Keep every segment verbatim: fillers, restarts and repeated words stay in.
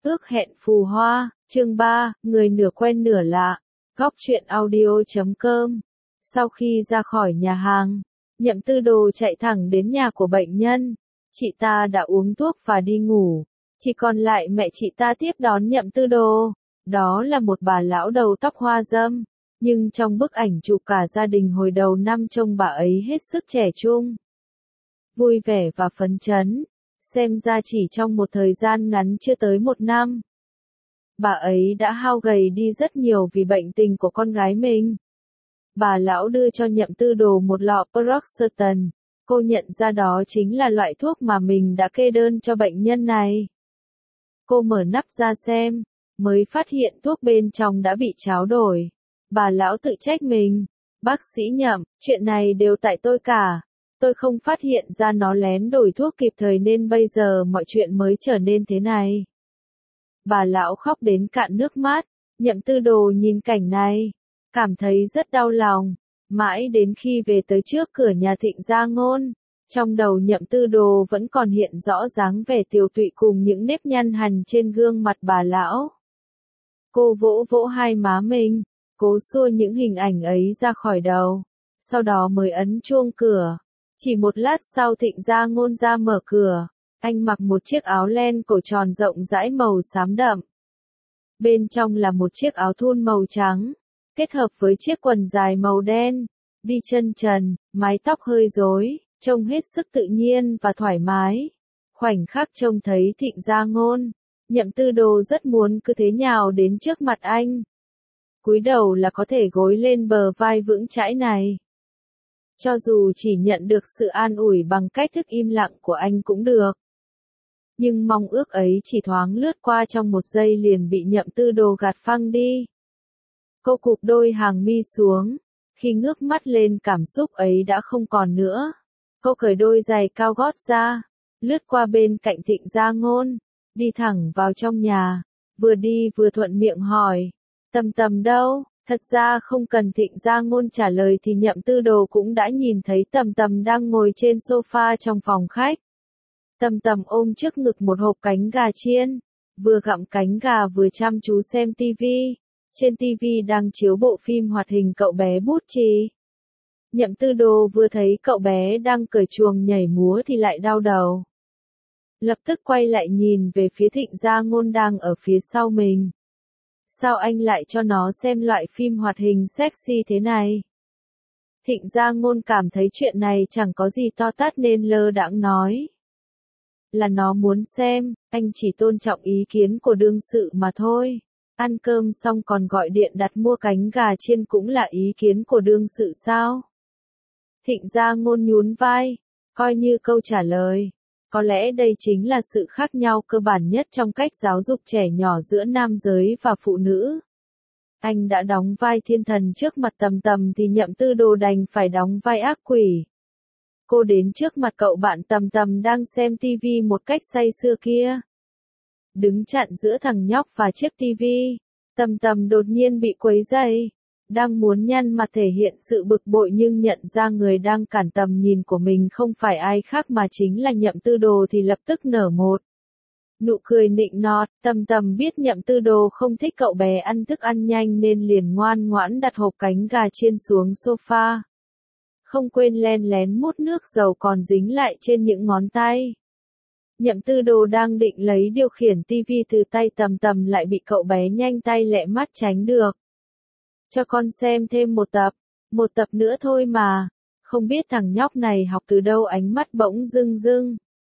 Ước hẹn phù hoa, chương ba, người nửa quen nửa lạ, góc truyện audio chấm com. Sau khi ra khỏi nhà hàng, Nhậm Tư Đồ chạy thẳng đến nhà của bệnh nhân. Chị ta đã uống thuốc và đi ngủ, chỉ còn lại mẹ chị ta tiếp đón Nhậm Tư Đồ. Đó là một bà lão đầu tóc hoa râm, nhưng trong bức ảnh chụp cả gia đình hồi đầu năm trông bà ấy hết sức trẻ trung, vui vẻ và phấn chấn. Xem ra chỉ trong một thời gian ngắn chưa tới một năm, bà ấy đã hao gầy đi rất nhiều vì bệnh tình của con gái mình. Bà lão đưa cho Nhậm Tư Đồ một lọ Paroxetan. Cô nhận ra đó chính là loại thuốc mà mình đã kê đơn cho bệnh nhân này. Cô mở nắp ra xem, mới phát hiện thuốc bên trong đã bị tráo đổi. Bà lão tự trách mình. Bác sĩ Nhậm, chuyện này đều tại tôi cả. Tôi không phát hiện ra nó lén đổi thuốc kịp thời nên bây giờ mọi chuyện mới trở nên thế này. Bà lão khóc đến cạn nước mắt. Nhậm Tư Đồ nhìn cảnh này, cảm thấy rất đau lòng. Mãi đến khi về tới trước cửa nhà Thịnh Gia Ngôn, trong đầu Nhậm Tư Đồ vẫn còn hiện rõ dáng vẻ tiều tụy cùng những nếp nhăn hằn trên gương mặt bà lão. Cô vỗ vỗ hai má mình, cố xua những hình ảnh ấy ra khỏi đầu, sau đó mới ấn chuông cửa. Chỉ một lát sau Thịnh Gia Ngôn ra mở cửa, anh mặc một chiếc áo len cổ tròn rộng rãi màu xám đậm. Bên trong là một chiếc áo thun màu trắng, kết hợp với chiếc quần dài màu đen, đi chân trần, mái tóc hơi rối, trông hết sức tự nhiên và thoải mái. Khoảnh khắc trông thấy Thịnh Gia Ngôn, Nhậm Tư Đồ rất muốn cứ thế nhào đến trước mặt anh. Cúi đầu là có thể gối lên bờ vai vững chãi này. Cho dù chỉ nhận được sự an ủi bằng cách thức im lặng của anh cũng được. Nhưng mong ước ấy chỉ thoáng lướt qua trong một giây liền bị Nhậm Tư Đồ gạt phăng đi. Cô cụp đôi hàng mi xuống, khi ngước mắt lên cảm xúc ấy đã không còn nữa. Cô cởi đôi giày cao gót ra, lướt qua bên cạnh Thịnh Gia Ngôn, đi thẳng vào trong nhà, vừa đi vừa thuận miệng hỏi, Tầm Tầm đâu? Thật ra không cần Thịnh Gia Ngôn trả lời thì Nhậm Tư Đồ cũng đã nhìn thấy Tầm Tầm đang ngồi trên sofa trong phòng khách. Tầm Tầm ôm trước ngực một hộp cánh gà chiên, vừa gặm cánh gà vừa chăm chú xem tivi. Trên tivi đang chiếu bộ phim hoạt hình cậu bé bút chì. Nhậm Tư Đồ vừa thấy cậu bé đang cởi chuồng nhảy múa thì lại đau đầu. Lập tức quay lại nhìn về phía Thịnh Gia Ngôn đang ở phía sau mình. Sao anh lại cho nó xem loại phim hoạt hình sexy thế này? Thịnh Gia Ngôn cảm thấy chuyện này chẳng có gì to tát nên lơ đãng nói. Là nó muốn xem, anh chỉ tôn trọng ý kiến của đương sự mà thôi. Ăn cơm xong còn gọi điện đặt mua cánh gà chiên cũng là ý kiến của đương sự sao? Thịnh Gia Ngôn nhún vai, coi như câu trả lời. Có lẽ đây chính là sự khác nhau cơ bản nhất trong cách giáo dục trẻ nhỏ giữa nam giới và phụ nữ. Anh đã đóng vai thiên thần trước mặt Tầm Tầm thì Nhậm Tư Đồ đành phải đóng vai ác quỷ. Cô đến trước mặt cậu bạn Tầm Tầm đang xem tivi một cách say sưa kia. Đứng chặn giữa thằng nhóc và chiếc tivi, Tầm Tầm đột nhiên bị quấy rầy, đang muốn nhăn mặt thể hiện sự bực bội nhưng nhận ra người đang cản tầm nhìn của mình không phải ai khác mà chính là Nhậm Tư Đồ thì lập tức nở một nụ cười nịnh nọt. Tầm Tầm biết Nhậm Tư Đồ không thích cậu bé ăn thức ăn nhanh nên liền ngoan ngoãn đặt hộp cánh gà chiên xuống sofa. Không quên len lén mút nước dầu còn dính lại trên những ngón tay. Nhậm Tư Đồ đang định lấy điều khiển tivi từ tay Tầm Tầm lại bị cậu bé nhanh tay lẹ mắt tránh được. Cho con xem thêm một tập, một tập nữa thôi mà, không biết thằng nhóc này học từ đâu ánh mắt bỗng rưng rưng.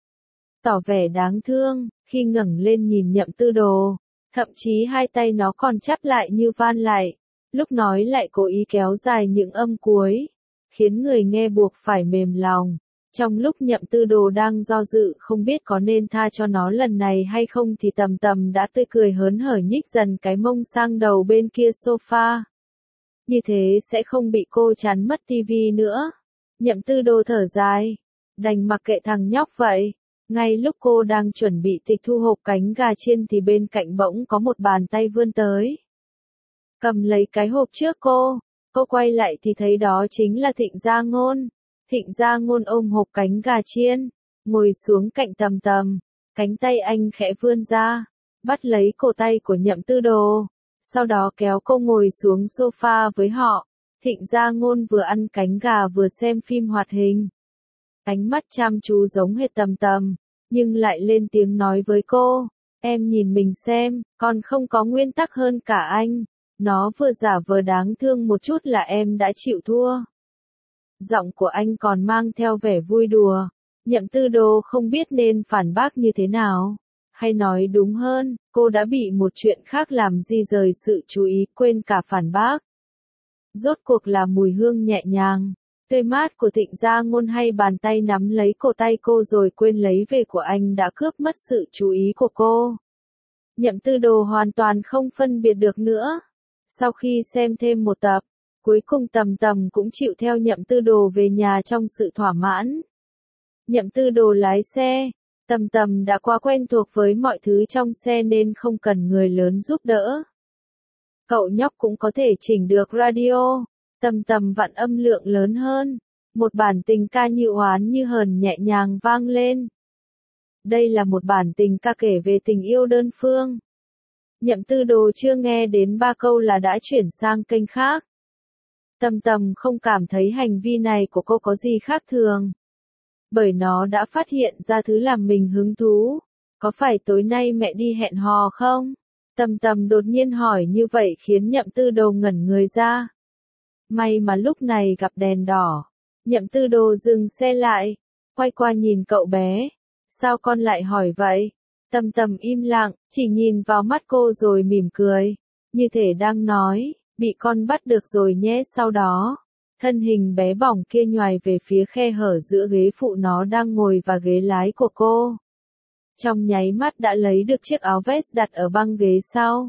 Tỏ vẻ đáng thương, khi ngẩng lên nhìn Nhậm Tư Đồ, thậm chí hai tay nó còn chắp lại như van lại, lúc nói lại cố ý kéo dài những âm cuối, khiến người nghe buộc phải mềm lòng. Trong lúc Nhậm Tư Đồ đang do dự không biết có nên tha cho nó lần này hay không thì Tầm Tầm đã tươi cười hớn hở nhích dần cái mông sang đầu bên kia sofa. Như thế sẽ không bị cô chắn mất tivi nữa. Nhậm Tư Đồ thở dài, đành mặc kệ thằng nhóc vậy. Ngay lúc cô đang chuẩn bị tịch thu hộp cánh gà chiên thì bên cạnh bỗng có một bàn tay vươn tới. Cầm lấy cái hộp trước cô, cô quay lại thì thấy đó chính là Thịnh Gia Ngôn. Thịnh Gia Ngôn ôm hộp cánh gà chiên, ngồi xuống cạnh Tầm Tầm, cánh tay anh khẽ vươn ra, bắt lấy cổ tay của Nhậm Tư Đồ, sau đó kéo cô ngồi xuống sofa với họ. Thịnh Gia Ngôn vừa ăn cánh gà vừa xem phim hoạt hình. Ánh mắt chăm chú giống hệt Tầm Tầm, nhưng lại lên tiếng nói với cô, em nhìn mình xem, con không có nguyên tắc hơn cả anh. Nó vừa giả vờ đáng thương một chút là em đã chịu thua. Giọng của anh còn mang theo vẻ vui đùa. Nhậm Tư Đồ không biết nên phản bác như thế nào. Hay nói đúng hơn, cô đã bị một chuyện khác làm di rời sự chú ý, quên cả phản bác. Rốt cuộc là mùi hương nhẹ nhàng, tươi mát của Thịnh Gia Ngôn hay bàn tay nắm lấy cổ tay cô rồi quên lấy về của anh đã cướp mất sự chú ý của cô. Nhậm Tư Đồ hoàn toàn không phân biệt được nữa. Sau khi xem thêm một tập, cuối cùng Tầm Tầm cũng chịu theo Nhậm Tư Đồ về nhà trong sự thỏa mãn. Nhậm Tư Đồ lái xe, Tầm Tầm đã quá quen thuộc với mọi thứ trong xe nên không cần người lớn giúp đỡ. Cậu nhóc cũng có thể chỉnh được radio, Tầm Tầm vặn âm lượng lớn hơn, một bản tình ca như oán như hờn nhẹ nhàng vang lên. Đây là một bản tình ca kể về tình yêu đơn phương. Nhậm Tư Đồ chưa nghe đến ba câu là đã chuyển sang kênh khác. Tầm Tầm không cảm thấy hành vi này của cô có gì khác thường, bởi nó đã phát hiện ra thứ làm mình hứng thú. Có phải tối nay mẹ đi hẹn hò không? Tầm Tầm đột nhiên hỏi như vậy khiến Nhậm Tư Đồ ngẩn người ra. May mà lúc này gặp đèn đỏ. Nhậm Tư Đồ dừng xe lại, quay qua nhìn cậu bé. Sao con lại hỏi vậy? Tầm Tầm im lặng, chỉ nhìn vào mắt cô rồi mỉm cười, như thể đang nói, bị con bắt được rồi nhé. Sau đó, thân hình bé bỏng kia nhoài về phía khe hở giữa ghế phụ nó đang ngồi và ghế lái của cô. Trong nháy mắt đã lấy được chiếc áo vest đặt ở băng ghế sau.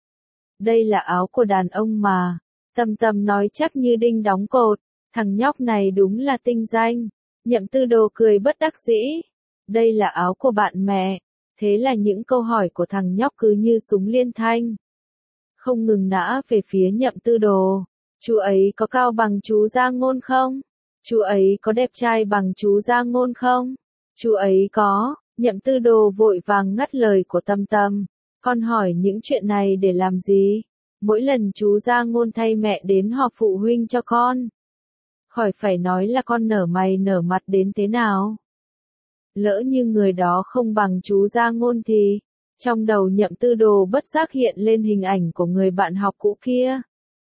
Đây là áo của đàn ông mà. Tầm Tầm nói chắc như đinh đóng cột, thằng nhóc này đúng là tinh danh. Nhậm Tư Đồ cười bất đắc dĩ. Đây là áo của bạn mẹ. Thế là những câu hỏi của thằng nhóc cứ như súng liên thanh, không ngừng nã về phía Nhậm Tư Đồ. Chú ấy có cao bằng chú Gia Ngôn không? Chú ấy có đẹp trai bằng chú Gia Ngôn không? Chú ấy có. Nhậm Tư Đồ vội vàng ngắt lời của Tầm Tầm. Con hỏi những chuyện này để làm gì? Mỗi lần chú Gia Ngôn thay mẹ đến họp phụ huynh cho con, khỏi phải nói là con nở mày nở mặt đến thế nào. Lỡ như người đó không bằng chú Gia Ngôn thì, trong đầu Nhậm Tư Đồ bất giác hiện lên hình ảnh của người bạn học cũ kia.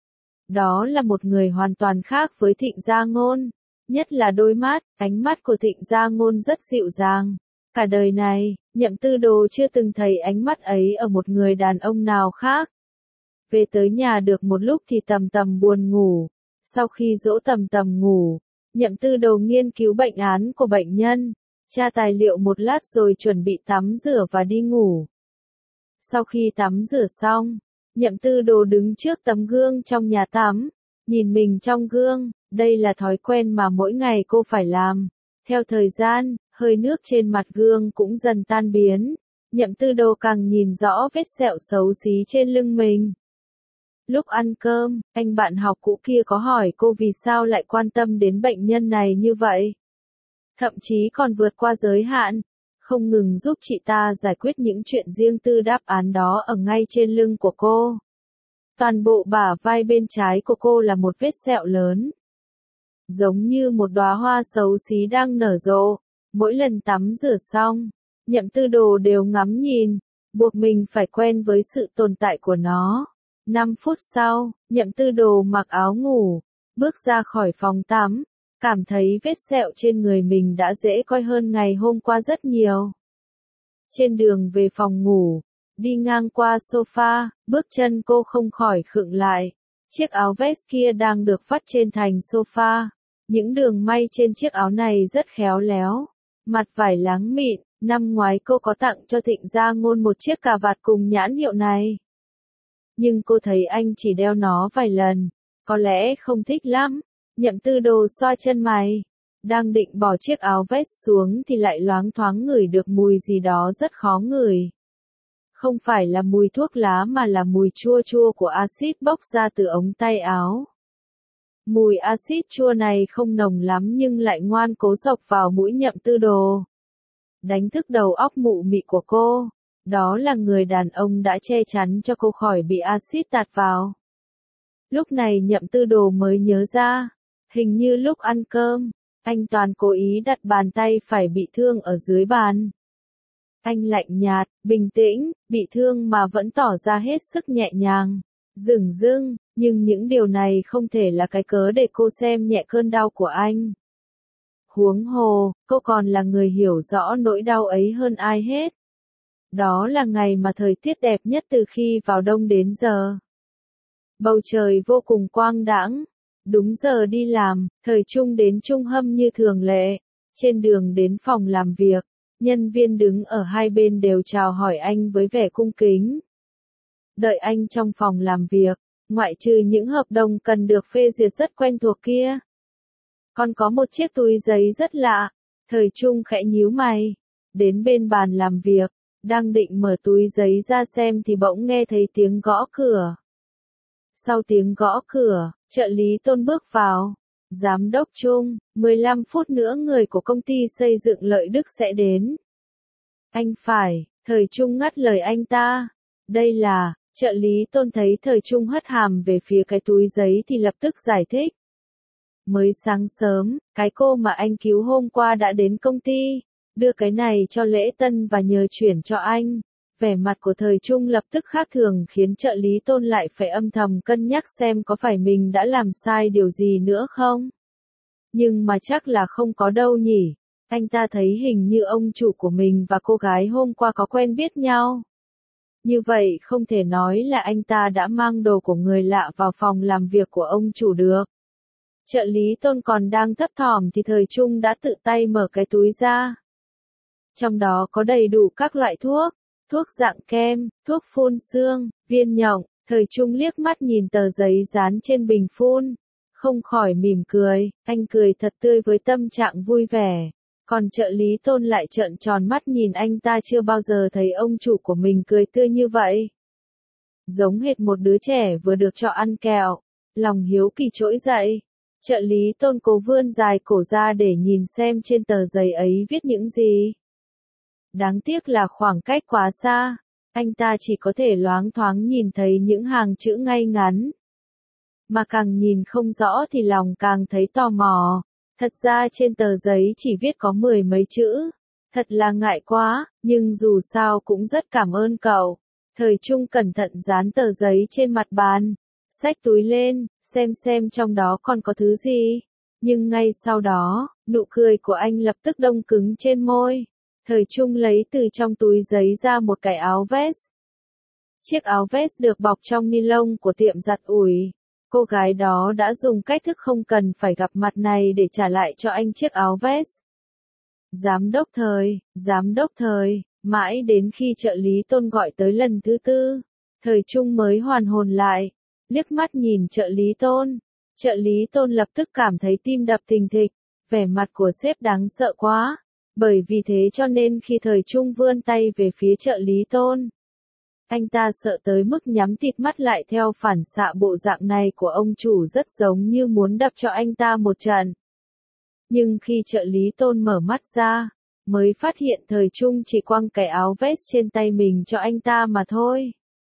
Đó là một người hoàn toàn khác với Thịnh Gia Ngôn, nhất là đôi mắt, ánh mắt của Thịnh Gia Ngôn rất dịu dàng. Cả đời này, Nhậm Tư Đồ chưa từng thấy ánh mắt ấy ở một người đàn ông nào khác. Về tới nhà được một lúc thì Tầm Tầm buồn ngủ. Sau khi dỗ Tầm Tầm ngủ, Nhậm Tư Đồ nghiên cứu bệnh án của bệnh nhân, tra tài liệu một lát rồi chuẩn bị tắm rửa và đi ngủ. Sau khi tắm rửa xong, Nhậm Tư Đồ đứng trước tấm gương trong nhà tắm, nhìn mình trong gương. Đây là thói quen mà mỗi ngày cô phải làm. Theo thời gian, hơi nước trên mặt gương cũng dần tan biến. Nhậm Tư Đồ càng nhìn rõ vết sẹo xấu xí trên lưng mình. Lúc ăn cơm, anh bạn học cũ kia có hỏi cô vì sao lại quan tâm đến bệnh nhân này như vậy. Thậm chí còn vượt qua giới hạn, không ngừng giúp chị ta giải quyết những chuyện riêng tư. Đáp án đó ở ngay trên lưng của cô. Toàn bộ bả vai bên trái của cô là một vết sẹo lớn, giống như một đóa hoa xấu xí đang nở rộ. Mỗi lần tắm rửa xong, Nhậm Tư Đồ đều ngắm nhìn, buộc mình phải quen với sự tồn tại của nó. năm phút sau, Nhậm Tư Đồ mặc áo ngủ, bước ra khỏi phòng tắm, cảm thấy vết sẹo trên người mình đã dễ coi hơn ngày hôm qua rất nhiều. Trên đường về phòng ngủ, đi ngang qua sofa, bước chân cô không khỏi khựng lại. Chiếc áo vest kia đang được vắt trên thành sofa. Những đường may trên chiếc áo này rất khéo léo. Mặt vải láng mịn. Năm ngoái cô có tặng cho Thịnh Gia Ngôn một chiếc cà vạt cùng nhãn hiệu này. Nhưng cô thấy anh chỉ đeo nó vài lần, có lẽ không thích lắm. Nhậm Tư Đồ xoa chân mày, đang định bỏ chiếc áo vest xuống thì lại loáng thoáng ngửi được mùi gì đó rất khó ngửi. Không phải là mùi thuốc lá mà là mùi chua chua của axit bốc ra từ ống tay áo. Mùi axit chua này không nồng lắm nhưng lại ngoan cố xộc vào mũi Nhậm Tư Đồ, đánh thức đầu óc mụ mị của cô. Đó là người đàn ông đã che chắn cho cô khỏi bị axit tạt vào. Lúc này Nhậm Tư Đồ mới nhớ ra, hình như lúc ăn cơm, anh Toàn cố ý đặt bàn tay phải bị thương ở dưới bàn. Anh lạnh nhạt, bình tĩnh, bị thương mà vẫn tỏ ra hết sức nhẹ nhàng, dửng dưng, nhưng những điều này không thể là cái cớ để cô xem nhẹ cơn đau của anh. Huống hồ, cô còn là người hiểu rõ nỗi đau ấy hơn ai hết. Đó là ngày mà thời tiết đẹp nhất từ khi vào đông đến giờ. Bầu trời vô cùng quang đãng. Đúng giờ đi làm, Thời Trung đến Trung Hâm như thường lệ. Trên đường đến phòng làm việc, nhân viên đứng ở hai bên đều chào hỏi anh với vẻ cung kính. Đợi anh trong phòng làm việc, ngoại trừ những hợp đồng cần được phê duyệt rất quen thuộc kia. Còn có một chiếc túi giấy rất lạ. Thời Trung khẽ nhíu mày. Đến bên bàn làm việc, đang định mở túi giấy ra xem thì bỗng nghe thấy tiếng gõ cửa. Sau tiếng gõ cửa, trợ lý Tôn bước vào. Giám đốc Trung, mười lăm phút nữa người của công ty xây dựng Lợi Đức sẽ đến. Anh phải, Thời Trung ngắt lời anh ta. Đây là, trợ lý Tôn thấy Thời Trung hất hàm về phía cái túi giấy thì lập tức giải thích. Mới sáng sớm, cái cô mà anh cứu hôm qua đã đến công ty, đưa cái này cho lễ tân và nhờ chuyển cho anh. Vẻ mặt của Thời Trung lập tức khác thường khiến trợ lý Tôn lại phải âm thầm cân nhắc xem có phải mình đã làm sai điều gì nữa không. Nhưng mà chắc là không có đâu nhỉ. Anh ta thấy hình như ông chủ của mình và cô gái hôm qua có quen biết nhau. Như vậy không thể nói là anh ta đã mang đồ của người lạ vào phòng làm việc của ông chủ được. Trợ lý Tôn còn đang thấp thỏm thì Thời Trung đã tự tay mở cái túi ra. Trong đó có đầy đủ các loại thuốc, thuốc dạng kem, thuốc phun sương, viên nhộng. Thời Trung liếc mắt nhìn tờ giấy dán trên bình phun, không khỏi mỉm cười, anh cười thật tươi với tâm trạng vui vẻ. Còn trợ lý Tôn lại trợn tròn mắt nhìn anh ta, chưa bao giờ thấy ông chủ của mình cười tươi như vậy. Giống hệt một đứa trẻ vừa được cho ăn kẹo, lòng hiếu kỳ trỗi dậy. Trợ lý Tôn cố vươn dài cổ ra để nhìn xem trên tờ giấy ấy viết những gì. Đáng tiếc là khoảng cách quá xa, anh ta chỉ có thể loáng thoáng nhìn thấy những hàng chữ ngay ngắn. Mà càng nhìn không rõ thì lòng càng thấy tò mò. Thật ra trên tờ giấy chỉ viết có mười mấy chữ. Thật là ngại quá, nhưng dù sao cũng rất cảm ơn cậu. Thời Trung cẩn thận dán tờ giấy trên mặt bàn, xách túi lên, xem xem trong đó còn có thứ gì. Nhưng ngay sau đó, nụ cười của anh lập tức đông cứng trên môi. Thời Trung lấy từ trong túi giấy ra một cái áo vest. Chiếc áo vest được bọc trong ni lông của tiệm giặt ủi. Cô gái đó đã dùng cách thức không cần phải gặp mặt này để trả lại cho anh chiếc áo vest. Giám đốc Thời, giám đốc Thời, mãi đến khi trợ lý Tôn gọi tới lần thứ tư, Thời Trung mới hoàn hồn lại, liếc mắt nhìn trợ lý Tôn. Trợ lý Tôn lập tức cảm thấy tim đập thình thịch, vẻ mặt của sếp đáng sợ quá. Bởi vì thế cho nên khi Thời Trung vươn tay về phía trợ lý Tôn, anh ta sợ tới mức nhắm tịt mắt lại, theo phản xạ bộ dạng này của ông chủ rất giống như muốn đập cho anh ta một trận. Nhưng khi trợ lý Tôn mở mắt ra, mới phát hiện Thời Trung chỉ quăng cái áo vest trên tay mình cho anh ta mà thôi.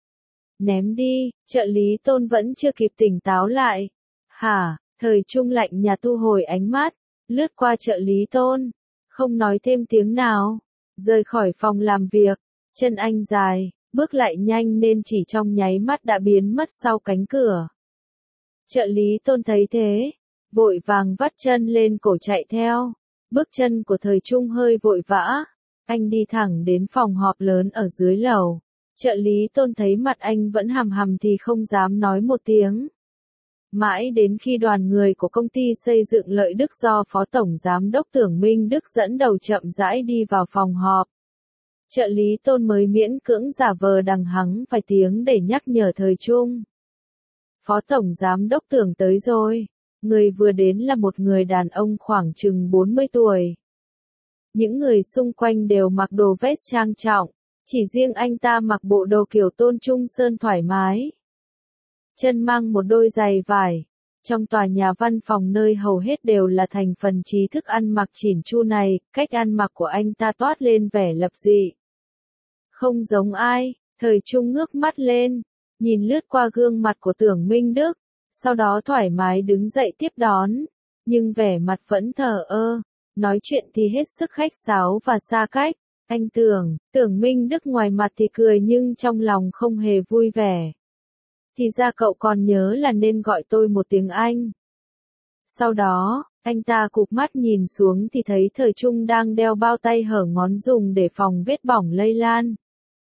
Ném đi, trợ lý Tôn vẫn chưa kịp tỉnh táo lại. Hả, Thời Trung lạnh nhạt thu hồi ánh mắt, lướt qua trợ lý Tôn, không nói thêm tiếng nào, rời khỏi phòng làm việc. Chân anh dài, bước lại nhanh nên chỉ trong nháy mắt đã biến mất sau cánh cửa. Trợ lý Tôn thấy thế, vội vàng vắt chân lên cổ chạy theo. Bước chân của Thời Trung hơi vội vã, anh đi thẳng đến phòng họp lớn ở dưới lầu. Trợ lý Tôn thấy mặt anh vẫn hằm hằm thì không dám nói một tiếng. Mãi đến khi đoàn người của công ty xây dựng Lợi Đức do Phó Tổng Giám đốc Tưởng Minh Đức dẫn đầu chậm rãi đi vào phòng họp, trợ lý Tôn mới miễn cưỡng giả vờ đằng hắng vài tiếng để nhắc nhở Thời Trung. Phó Tổng Giám đốc Tưởng tới rồi. Người vừa đến là một người đàn ông khoảng chừng bốn mươi tuổi. Những người xung quanh đều mặc đồ vest trang trọng, chỉ riêng anh ta mặc bộ đồ kiểu Tôn Trung Sơn thoải mái. Chân mang một đôi giày vải. Trong tòa nhà văn phòng nơi hầu hết đều là thành phần trí thức ăn mặc chỉn chu này, cách ăn mặc của anh ta toát lên vẻ lập dị. Không giống ai, Thời Trung ngước mắt lên, nhìn lướt qua gương mặt của Tưởng Minh Đức, sau đó thoải mái đứng dậy tiếp đón, nhưng vẻ mặt vẫn thờ ơ, nói chuyện thì hết sức khách sáo và xa cách. Anh Tưởng, Tưởng Minh Đức ngoài mặt thì cười nhưng trong lòng không hề vui vẻ. Thì ra cậu còn nhớ là nên gọi tôi một tiếng anh. Sau đó, anh ta cụp mắt nhìn xuống thì thấy Thời Trung đang đeo bao tay hở ngón dùng để phòng vết bỏng lây lan.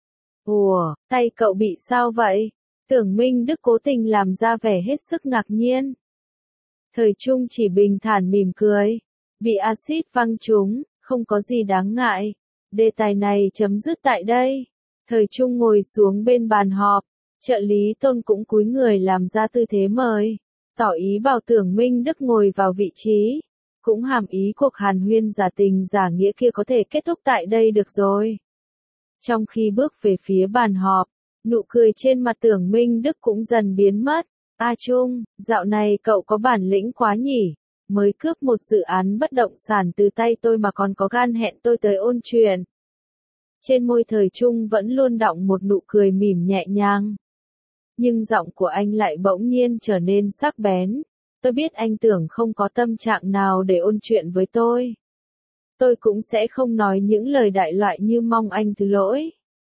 Ủa, tay cậu bị sao vậy? Tưởng Minh Đức cố tình làm ra vẻ hết sức ngạc nhiên. Thời Trung chỉ bình thản mỉm cười. Bị axit văng trúng, không có gì đáng ngại. Đề tài này chấm dứt tại đây. Thời Trung ngồi xuống bên bàn họp. Trợ lý Tôn cũng cúi người làm ra tư thế mời. Tỏ ý bảo Tưởng Minh Đức ngồi vào vị trí. Cũng hàm ý cuộc hàn huyên giả tình giả nghĩa kia có thể kết thúc tại đây được rồi. Trong khi bước về phía bàn họp, nụ cười trên mặt Tưởng Minh Đức cũng dần biến mất. A Trung, dạo này cậu có bản lĩnh quá nhỉ, mới cướp một dự án bất động sản từ tay tôi mà còn có gan hẹn tôi tới ôn chuyện. Trên môi Thời Trung vẫn luôn đọng một nụ cười mỉm nhẹ nhàng. Nhưng giọng của anh lại bỗng nhiên trở nên sắc bén. Tôi biết anh Tưởng không có tâm trạng nào để ôn chuyện với tôi. Tôi cũng sẽ không nói những lời đại loại như mong anh thứ lỗi.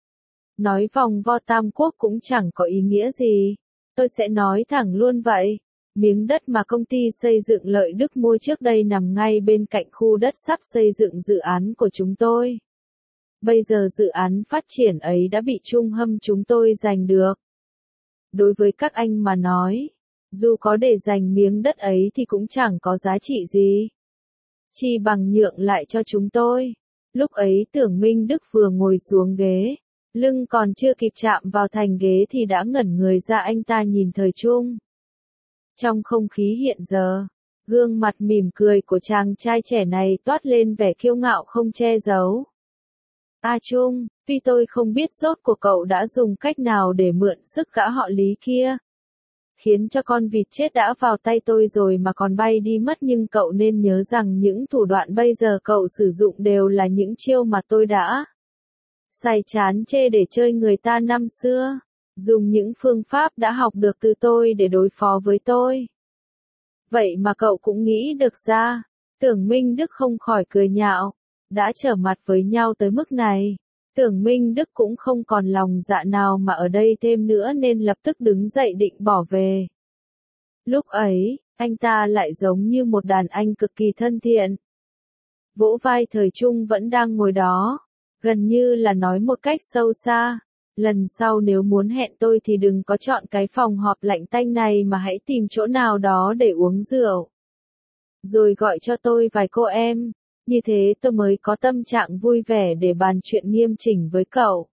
Nói vòng vo tam quốc cũng chẳng có ý nghĩa gì. Tôi sẽ nói thẳng luôn vậy. Miếng đất mà công ty xây dựng Lợi Đức mua trước đây nằm ngay bên cạnh khu đất sắp xây dựng dự án của chúng tôi. Bây giờ dự án phát triển ấy đã bị Trung Hâm chúng tôi giành được. Đối với các anh mà nói, dù có để giành miếng đất ấy thì cũng chẳng có giá trị gì. Chi bằng nhượng lại cho chúng tôi. Lúc ấy Tưởng Minh Đức vừa ngồi xuống ghế, lưng còn chưa kịp chạm vào thành ghế thì đã ngẩn người ra. Anh ta nhìn Thời Trung. Trong không khí hiện giờ, gương mặt mỉm cười của chàng trai trẻ này toát lên vẻ kiêu ngạo không che giấu. A Trung, tuy tôi không biết rốt cuộc cậu đã dùng cách nào để mượn sức gã họ Lý kia, khiến cho con vịt chết đã vào tay tôi rồi mà còn bay đi mất, nhưng cậu nên nhớ rằng những thủ đoạn bây giờ cậu sử dụng đều là những chiêu mà tôi đã xài chán chê để chơi người ta năm xưa, dùng những phương pháp đã học được từ tôi để đối phó với tôi. Vậy mà cậu cũng nghĩ được ra. Tưởng Minh Đức không khỏi cười nhạo. Đã trở mặt với nhau tới mức này, Tưởng Minh Đức cũng không còn lòng dạ nào mà ở đây thêm nữa nên lập tức đứng dậy định bỏ về. Lúc ấy, anh ta lại giống như một đàn anh cực kỳ thân thiện. Vỗ vai Thời Trung vẫn đang ngồi đó, gần như là nói một cách sâu xa. Lần sau nếu muốn hẹn tôi thì đừng có chọn cái phòng họp lạnh tanh này mà hãy tìm chỗ nào đó để uống rượu. Rồi gọi cho tôi vài cô em. Như thế tôi mới có tâm trạng vui vẻ để bàn chuyện nghiêm chỉnh với cậu.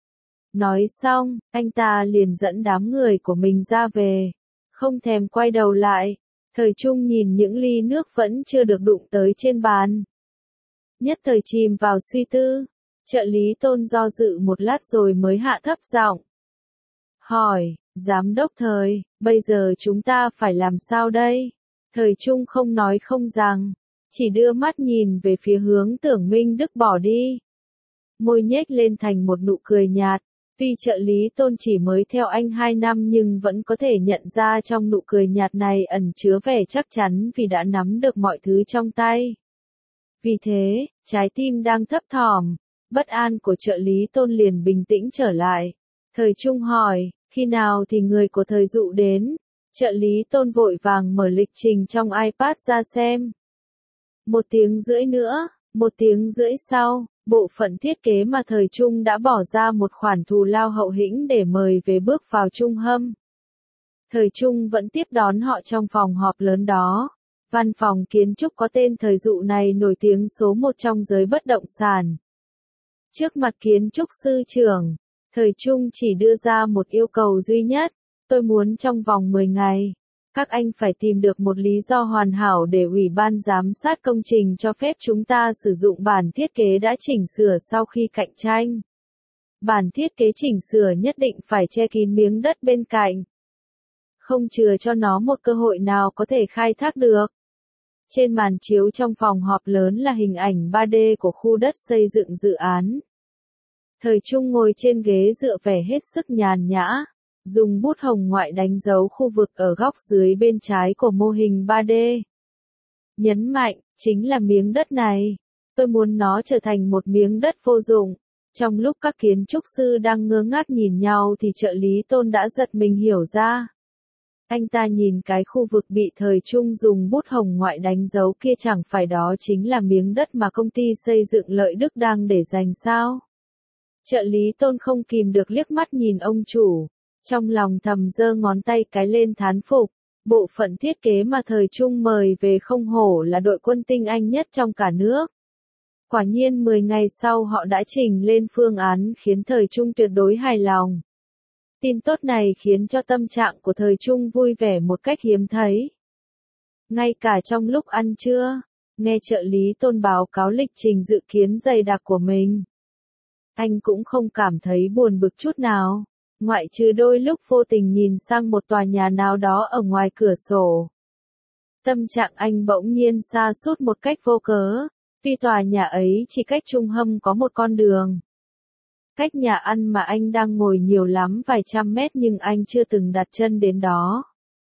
Nói xong, anh ta liền dẫn đám người của mình ra về. Không thèm quay đầu lại. Thời Trung nhìn những ly nước vẫn chưa được đụng tới trên bàn. Nhất thời chìm vào suy tư. Trợ lý Tôn do dự một lát rồi mới hạ thấp giọng. Hỏi, giám đốc Thời, bây giờ chúng ta phải làm sao đây? Thời Trung không nói không rằng. Chỉ đưa mắt nhìn về phía hướng Tưởng Minh Đức bỏ đi. Môi nhếch lên thành một nụ cười nhạt. Tuy trợ lý Tôn chỉ mới theo anh hai năm nhưng vẫn có thể nhận ra trong nụ cười nhạt này ẩn chứa vẻ chắc chắn vì đã nắm được mọi thứ trong tay. Vì thế, trái tim đang thấp thỏm, bất an của trợ lý Tôn liền bình tĩnh trở lại. Thời Trung hỏi, khi nào thì người của Thời Dụ đến? Trợ lý Tôn vội vàng mở lịch trình trong iPad ra xem. Một tiếng rưỡi nữa, một tiếng rưỡi sau, bộ phận thiết kế mà Thời Trung đã bỏ ra một khoản thù lao hậu hĩnh để mời về bước vào Trung Hâm. Thời Trung vẫn tiếp đón họ trong phòng họp lớn đó. Văn phòng kiến trúc có tên Thời Dụ này nổi tiếng số một trong giới bất động sản. Trước mặt kiến trúc sư trưởng, Thời Trung chỉ đưa ra một yêu cầu duy nhất. Tôi muốn trong vòng mười ngày. Các anh phải tìm được một lý do hoàn hảo để Ủy ban giám sát công trình cho phép chúng ta sử dụng bản thiết kế đã chỉnh sửa sau khi cạnh tranh. Bản thiết kế chỉnh sửa nhất định phải che kín miếng đất bên cạnh, không chừa cho nó một cơ hội nào có thể khai thác được. Trên màn chiếu trong phòng họp lớn là hình ảnh ba D của khu đất xây dựng dự án. Thời Trung ngồi trên ghế dựa vẻ hết sức nhàn nhã, dùng bút hồng ngoại đánh dấu khu vực ở góc dưới bên trái của mô hình ba D. Nhấn mạnh, chính là miếng đất này. Tôi muốn nó trở thành một miếng đất vô dụng. Trong lúc các kiến trúc sư đang ngơ ngác nhìn nhau thì trợ lý Tôn đã giật mình hiểu ra. Anh ta nhìn cái khu vực bị Thời Trung dùng bút hồng ngoại đánh dấu kia, chẳng phải đó chính là miếng đất mà công ty xây dựng Lợi Đức đang để dành sao? Trợ lý Tôn không kìm được liếc mắt nhìn ông chủ, trong lòng thầm giơ ngón tay cái lên thán phục. Bộ phận thiết kế mà Thời Trung mời về không hổ là đội quân tinh anh nhất trong cả nước. Quả nhiên mười ngày sau họ đã trình lên phương án khiến Thời Trung tuyệt đối hài lòng. Tin tốt này khiến cho tâm trạng của Thời Trung vui vẻ một cách hiếm thấy. Ngay cả trong lúc ăn trưa, nghe trợ lý Tôn báo cáo lịch trình dự kiến dày đặc của mình, anh cũng không cảm thấy buồn bực chút nào, ngoại trừ đôi lúc vô tình nhìn sang một tòa nhà nào đó ở ngoài cửa sổ. Tâm trạng anh bỗng nhiên sa sút một cách vô cớ, vì tòa nhà ấy chỉ cách trung hâm có một con đường. Cách nhà ăn mà anh đang ngồi nhiều lắm vài trăm mét, nhưng anh chưa từng đặt chân đến đó.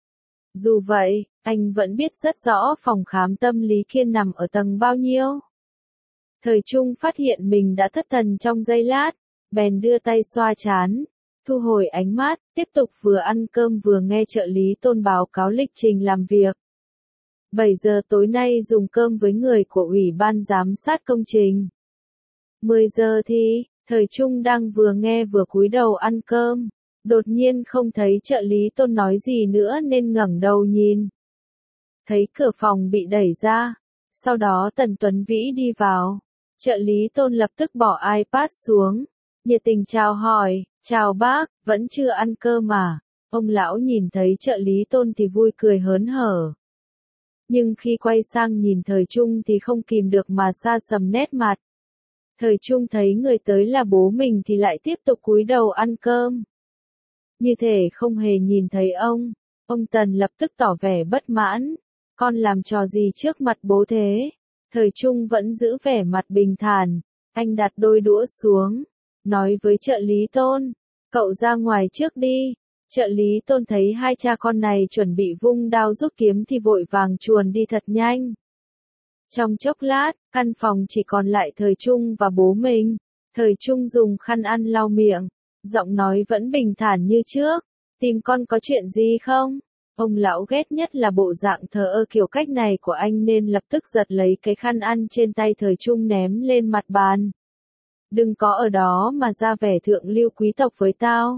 Dù vậy, anh vẫn biết rất rõ phòng khám tâm lý kia nằm ở tầng bao nhiêu. Thời Trung phát hiện mình đã thất thần trong giây lát, bèn đưa tay xoa trán, thu hồi ánh mắt, tiếp tục vừa ăn cơm vừa nghe trợ lý Tôn báo cáo lịch trình làm việc. bảy giờ tối nay dùng cơm với người của Ủy ban giám sát công trình. mười giờ thì, Thời Trung đang vừa nghe vừa cúi đầu ăn cơm, đột nhiên không thấy trợ lý Tôn nói gì nữa nên ngẩng đầu nhìn. Thấy cửa phòng bị đẩy ra, sau đó Tần Tuấn Vĩ đi vào, trợ lý Tôn lập tức bỏ iPad xuống, nhiệt tình chào hỏi, chào bác, vẫn chưa ăn cơm mà. Ông lão nhìn thấy trợ lý Tôn thì vui cười hớn hở. Nhưng khi quay sang nhìn Thời Trung thì không kìm được mà sa sầm nét mặt. Thời Trung thấy người tới là bố mình thì lại tiếp tục cúi đầu ăn cơm. Như thể không hề nhìn thấy ông, ông Tần lập tức tỏ vẻ bất mãn. Con làm trò gì trước mặt bố thế? Thời Trung vẫn giữ vẻ mặt bình thản, anh đặt đôi đũa xuống, nói với trợ lý Tôn, cậu ra ngoài trước đi. Trợ lý Tôn thấy hai cha con này chuẩn bị vung đao rút kiếm thì vội vàng chuồn đi thật nhanh. Trong chốc lát, căn phòng chỉ còn lại Thời Trung và bố mình. Thời Trung dùng khăn ăn lau miệng, giọng nói vẫn bình thản như trước. Tìm con có chuyện gì không? Ông lão ghét nhất là bộ dạng thờ ơ kiểu cách này của anh nên lập tức giật lấy cái khăn ăn trên tay Thời Trung ném lên mặt bàn. Đừng có ở đó mà ra vẻ thượng lưu quý tộc với tao.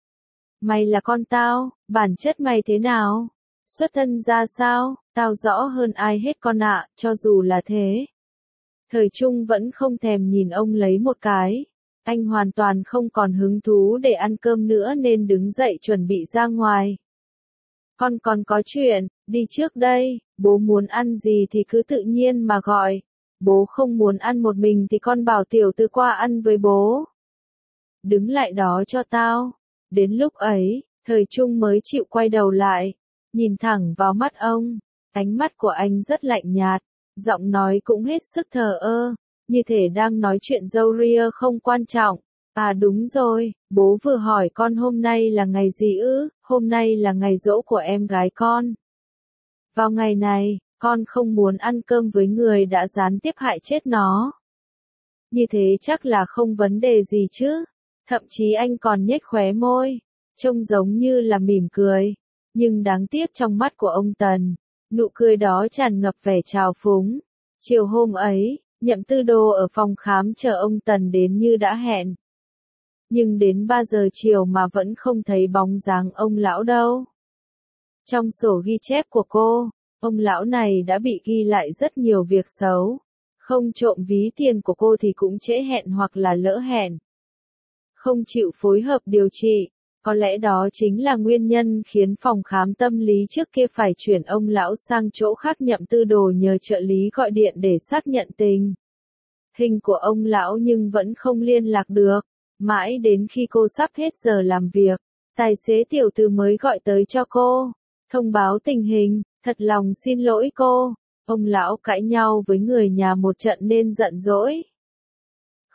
Mày là con tao, bản chất mày thế nào? Xuất thân ra sao? Tao rõ hơn ai hết con ạ, cho dù là thế. Thời Trung vẫn không thèm nhìn ông lấy một cái. Anh hoàn toàn không còn hứng thú để ăn cơm nữa nên đứng dậy chuẩn bị ra ngoài. Con còn có chuyện, đi trước đây, bố muốn ăn gì thì cứ tự nhiên mà gọi. Bố không muốn ăn một mình thì con bảo tiểu tư qua ăn với bố. Đứng lại đó cho tao. Đến lúc ấy, Thời Trung mới chịu quay đầu lại, nhìn thẳng vào mắt ông. Ánh mắt của anh rất lạnh nhạt, giọng nói cũng hết sức thờ ơ, như thể đang nói chuyện râu ria không quan trọng. À đúng rồi, bố vừa hỏi con hôm nay là ngày gì ư? Hôm nay là ngày giỗ của em gái con. Vào ngày này, con không muốn ăn cơm với người đã gián tiếp hại chết nó. Như thế chắc là không vấn đề gì chứ? Thậm chí anh còn nhếch khóe môi, trông giống như là mỉm cười. Nhưng đáng tiếc trong mắt của ông Tần, nụ cười đó tràn ngập vẻ trào phúng. Chiều hôm ấy, Nhậm Tư Đô ở phòng khám chờ ông Tần đến như đã hẹn. Nhưng đến ba giờ chiều mà vẫn không thấy bóng dáng ông lão đâu. Trong sổ ghi chép của cô, ông lão này đã bị ghi lại rất nhiều việc xấu. Không trộm ví tiền của cô thì cũng trễ hẹn hoặc là lỡ hẹn. Không chịu phối hợp điều trị. Có lẽ đó chính là nguyên nhân khiến phòng khám tâm lý trước kia phải chuyển ông lão sang chỗ khác. Nhậm Tư Đồ nhờ trợ lý gọi điện để xác nhận tình hình của ông lão nhưng vẫn không liên lạc được. Mãi đến khi cô sắp hết giờ làm việc, tài xế tiểu từ mới gọi tới cho cô, thông báo tình hình, thật lòng xin lỗi cô. Ông lão cãi nhau với người nhà một trận nên giận dỗi.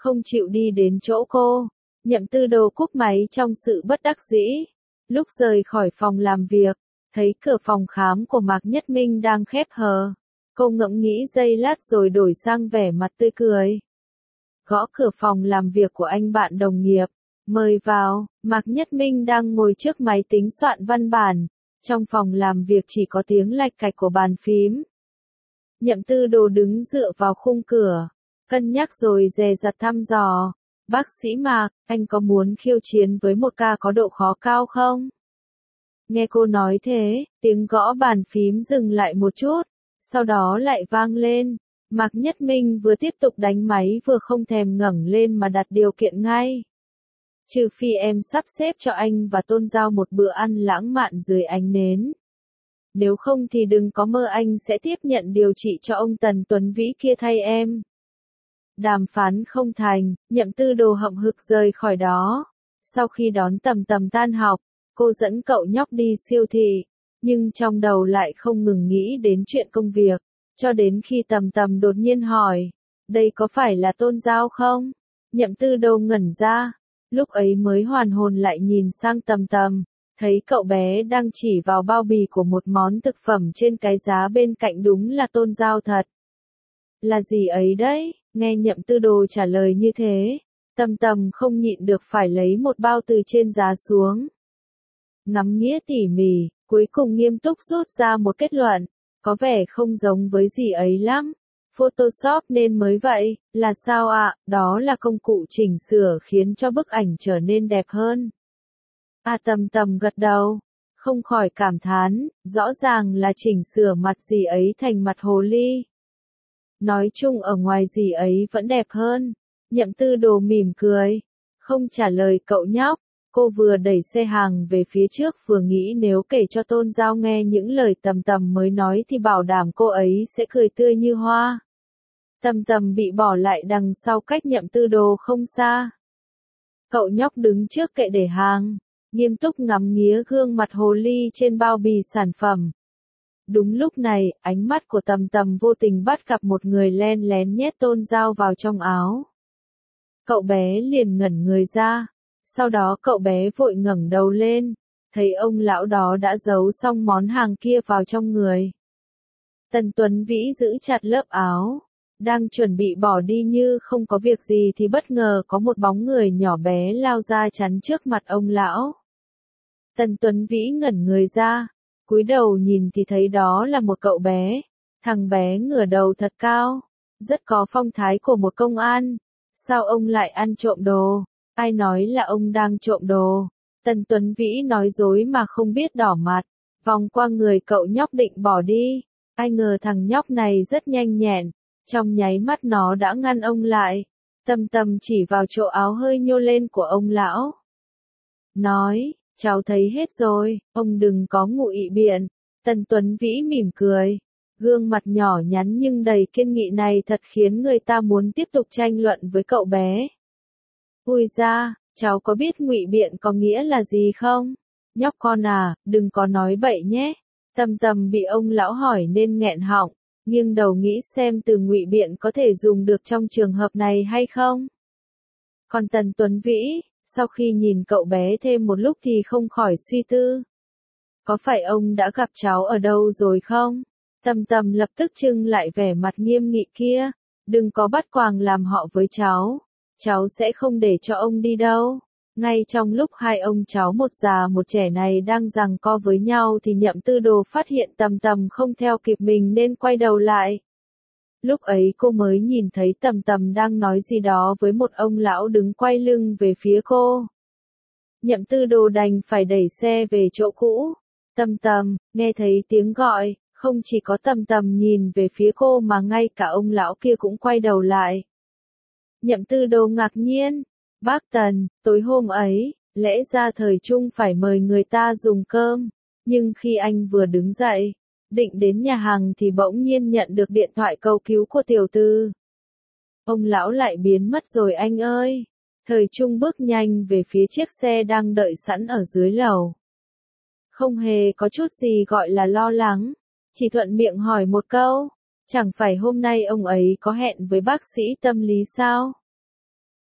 không chịu đi đến chỗ cô. Nhậm Tư Đồ cúp máy trong sự bất đắc dĩ. Lúc rời khỏi phòng làm việc, thấy cửa phòng khám của Mạc Nhất Minh đang khép hờ. Cô ngẫm nghĩ giây lát rồi đổi sang vẻ mặt tươi cười. Gõ cửa phòng làm việc của anh bạn đồng nghiệp. Mời vào, Mạc Nhất Minh đang ngồi trước máy tính soạn văn bản. Trong phòng làm việc chỉ có tiếng lạch cạch của bàn phím. Nhậm Tư Đồ đứng dựa vào khung cửa, cân nhắc rồi dè dặt thăm dò. Bác sĩ Mạc, anh có muốn khiêu chiến với một ca có độ khó cao không? Nghe cô nói thế, tiếng gõ bàn phím dừng lại một chút, sau đó lại vang lên. Mạc Nhất Minh vừa tiếp tục đánh máy vừa không thèm ngẩng lên mà đặt điều kiện ngay. Trừ phi em sắp xếp cho anh và Tôn Giao một bữa ăn lãng mạn dưới ánh nến. Nếu không thì đừng có mơ anh sẽ tiếp nhận điều trị cho ông Tần Tuấn Vĩ kia thay em. Đàm phán không thành, Nhậm Tư Đồ hậm hực rời khỏi đó. Sau khi đón Tầm Tầm tan học, cô dẫn cậu nhóc đi siêu thị, nhưng trong đầu lại không ngừng nghĩ đến chuyện công việc, cho đến khi Tầm Tầm đột nhiên hỏi, đây có phải là Tôn Giao không? Nhậm Tư Đồ ngẩn ra, lúc ấy mới hoàn hồn lại nhìn sang Tầm Tầm, thấy cậu bé đang chỉ vào bao bì của một món thực phẩm trên cái giá bên cạnh, đúng là Tôn Giao thật. Là gì ấy đấy? Nghe Nhậm Tư Đồ trả lời như thế, Tầm Tầm không nhịn được phải lấy một bao từ trên giá xuống. Ngắm nghĩa tỉ mỉ, cuối cùng nghiêm túc rút ra một kết luận, có vẻ không giống với gì ấy lắm. Photoshop nên mới vậy, là sao ạ? À? Đó là công cụ chỉnh sửa khiến cho bức ảnh trở nên đẹp hơn. À, Tầm Tầm gật đầu, không khỏi cảm thán, rõ ràng là chỉnh sửa mặt gì ấy thành mặt hồ ly. Nói chung ở ngoài gì ấy vẫn đẹp hơn. Nhậm Tư Đồ mỉm cười, không trả lời cậu nhóc. Cô vừa đẩy xe hàng về phía trước vừa nghĩ nếu kể cho Tôn Giao nghe những lời Tầm Tầm mới nói thì bảo đảm cô ấy sẽ cười tươi như hoa. Tầm Tầm bị bỏ lại đằng sau cách Nhậm Tư Đồ không xa. Cậu nhóc đứng trước kệ để hàng, nghiêm túc ngắm nghía gương mặt hồ ly trên bao bì sản phẩm. Đúng lúc này, ánh mắt của Tầm Tầm vô tình bắt gặp một người len lén nhét Tôn Giao vào trong áo. Cậu bé liền ngẩn người ra, sau đó cậu bé vội ngẩng đầu lên, thấy ông lão đó đã giấu xong món hàng kia vào trong người. Tần Tuấn Vĩ giữ chặt lớp áo, đang chuẩn bị bỏ đi như không có việc gì thì bất ngờ có một bóng người nhỏ bé lao ra chắn trước mặt ông lão. Tần Tuấn Vĩ ngẩn người ra, cúi đầu nhìn thì thấy đó là một cậu bé. Thằng bé ngửa đầu thật cao, rất có phong thái của một công an. Sao ông lại ăn trộm đồ? Ai nói là ông đang trộm đồ? Tần Tuấn Vĩ nói dối mà không biết đỏ mặt, vòng qua người cậu nhóc định bỏ đi. Ai ngờ thằng nhóc này rất nhanh nhẹn, trong nháy mắt nó đã ngăn ông lại. Tầm Tầm chỉ vào chỗ áo hơi nhô lên của ông lão. Nói, cháu thấy hết rồi, ông đừng có ngụy biện. Tần Tuấn Vĩ mỉm cười. Gương mặt nhỏ nhắn nhưng đầy kiên nghị này thật khiến người ta muốn tiếp tục tranh luận với cậu bé. Ui ra, cháu có biết ngụy biện có nghĩa là gì không? Nhóc con à, đừng có nói bậy nhé. Tầm Tầm bị ông lão hỏi nên nghẹn họng, nghiêng đầu nghĩ xem từ ngụy biện có thể dùng được trong trường hợp này hay không. Còn Tần Tuấn Vĩ, sau khi nhìn cậu bé thêm một lúc thì không khỏi suy tư. Có phải ông đã gặp cháu ở đâu rồi không? Tầm Tầm lập tức trưng lại vẻ mặt nghiêm nghị kia, đừng có bắt quàng làm họ với cháu, cháu sẽ không để cho ông đi đâu. Ngay trong lúc hai ông cháu một già một trẻ này đang giằng co với nhau thì Nhậm Tư Đồ phát hiện Tầm Tầm không theo kịp mình nên quay đầu lại. Lúc ấy cô mới nhìn thấy Tầm Tầm đang nói gì đó với một ông lão đứng quay lưng về phía cô. Nhậm Tư Đồ đành phải đẩy xe về chỗ cũ. Tầm Tầm, nghe thấy tiếng gọi. Không chỉ có Tầm Tầm nhìn về phía cô mà ngay cả ông lão kia cũng quay đầu lại. Nhậm Tư Đồ ngạc nhiên, bác Tần, tối hôm ấy, lẽ ra thời trung phải mời người ta dùng cơm, nhưng khi anh vừa đứng dậy, định đến nhà hàng thì bỗng nhiên nhận được điện thoại cầu cứu của tiểu tư. Ông lão lại biến mất rồi anh ơi. Thời trung bước nhanh về phía chiếc xe đang đợi sẵn ở dưới lầu. Không hề có chút gì gọi là lo lắng. Chỉ thuận miệng hỏi một câu, chẳng phải hôm nay ông ấy có hẹn với bác sĩ tâm lý sao?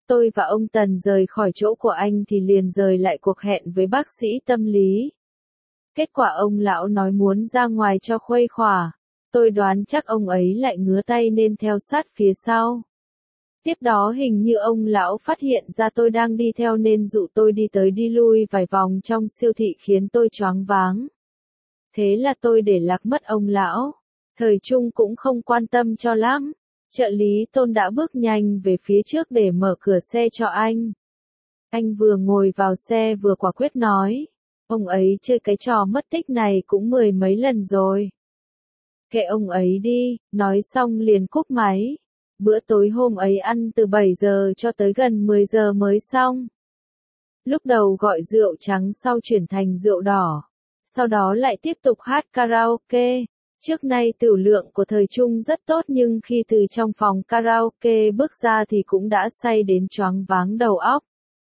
Tôi và ông Tần rời khỏi chỗ của anh thì liền rời lại cuộc hẹn với bác sĩ tâm lý. Kết quả ông lão nói muốn ra ngoài cho khuây khỏa. Tôi đoán chắc ông ấy lại ngứa tay nên theo sát phía sau. Tiếp đó hình như ông lão phát hiện ra tôi đang đi theo nên dụ tôi đi tới đi lui vài vòng trong siêu thị khiến tôi choáng váng. Thế là tôi để lạc mất ông lão. Thời Trung cũng không quan tâm cho lắm. Trợ lý Tôn đã bước nhanh về phía trước để mở cửa xe cho anh. Anh vừa ngồi vào xe vừa quả quyết nói. Ông ấy chơi cái trò mất tích này cũng mười mấy lần rồi. Kệ ông ấy đi, nói xong liền cúp máy. Bữa tối hôm ấy ăn từ bảy giờ cho tới gần mười giờ mới xong. Lúc đầu gọi rượu trắng sau chuyển thành rượu đỏ. Sau đó lại tiếp tục hát karaoke. Trước nay tửu lượng của Thời Trung rất tốt nhưng khi từ trong phòng karaoke bước ra thì cũng đã say đến choáng váng đầu óc.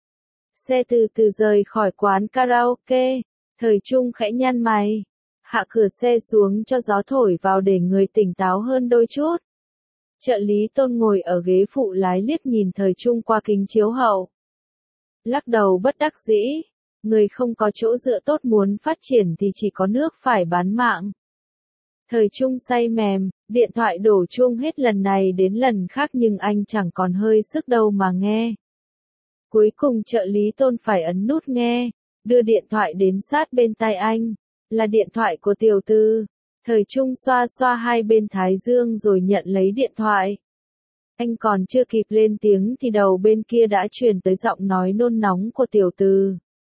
Xe từ từ rời khỏi quán karaoke. Thời Trung khẽ nhăn mày. Hạ cửa xe xuống cho gió thổi vào để người tỉnh táo hơn đôi chút. Trợ lý Tôn ngồi ở ghế phụ lái liếc nhìn Thời Trung qua kính chiếu hậu. Lắc đầu bất đắc dĩ. Người không có chỗ dựa tốt muốn phát triển thì chỉ có nước phải bán mạng. Thời Trung say mềm, điện thoại đổ chuông hết lần này đến lần khác nhưng anh chẳng còn hơi sức đâu mà nghe. Cuối cùng trợ lý Tôn phải ấn nút nghe, đưa điện thoại đến sát bên tai anh. Là điện thoại của tiểu tư. Thời Trung xoa xoa hai bên thái dương rồi nhận lấy điện thoại. Anh còn chưa kịp lên tiếng thì đầu bên kia đã truyền tới giọng nói nôn nóng của tiểu tư.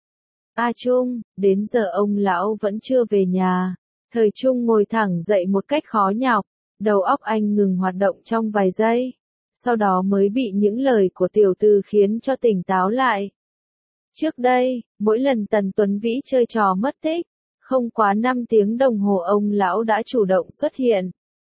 A Trung, đến giờ ông lão vẫn chưa về nhà. Thời Trung ngồi thẳng dậy một cách khó nhọc, đầu óc anh ngừng hoạt động trong vài giây. Sau đó mới bị những lời của tiểu tư khiến cho tỉnh táo lại. Trước đây, mỗi lần Tần Tuấn Vĩ chơi trò mất tích, không quá năm tiếng đồng hồ ông lão đã chủ động xuất hiện.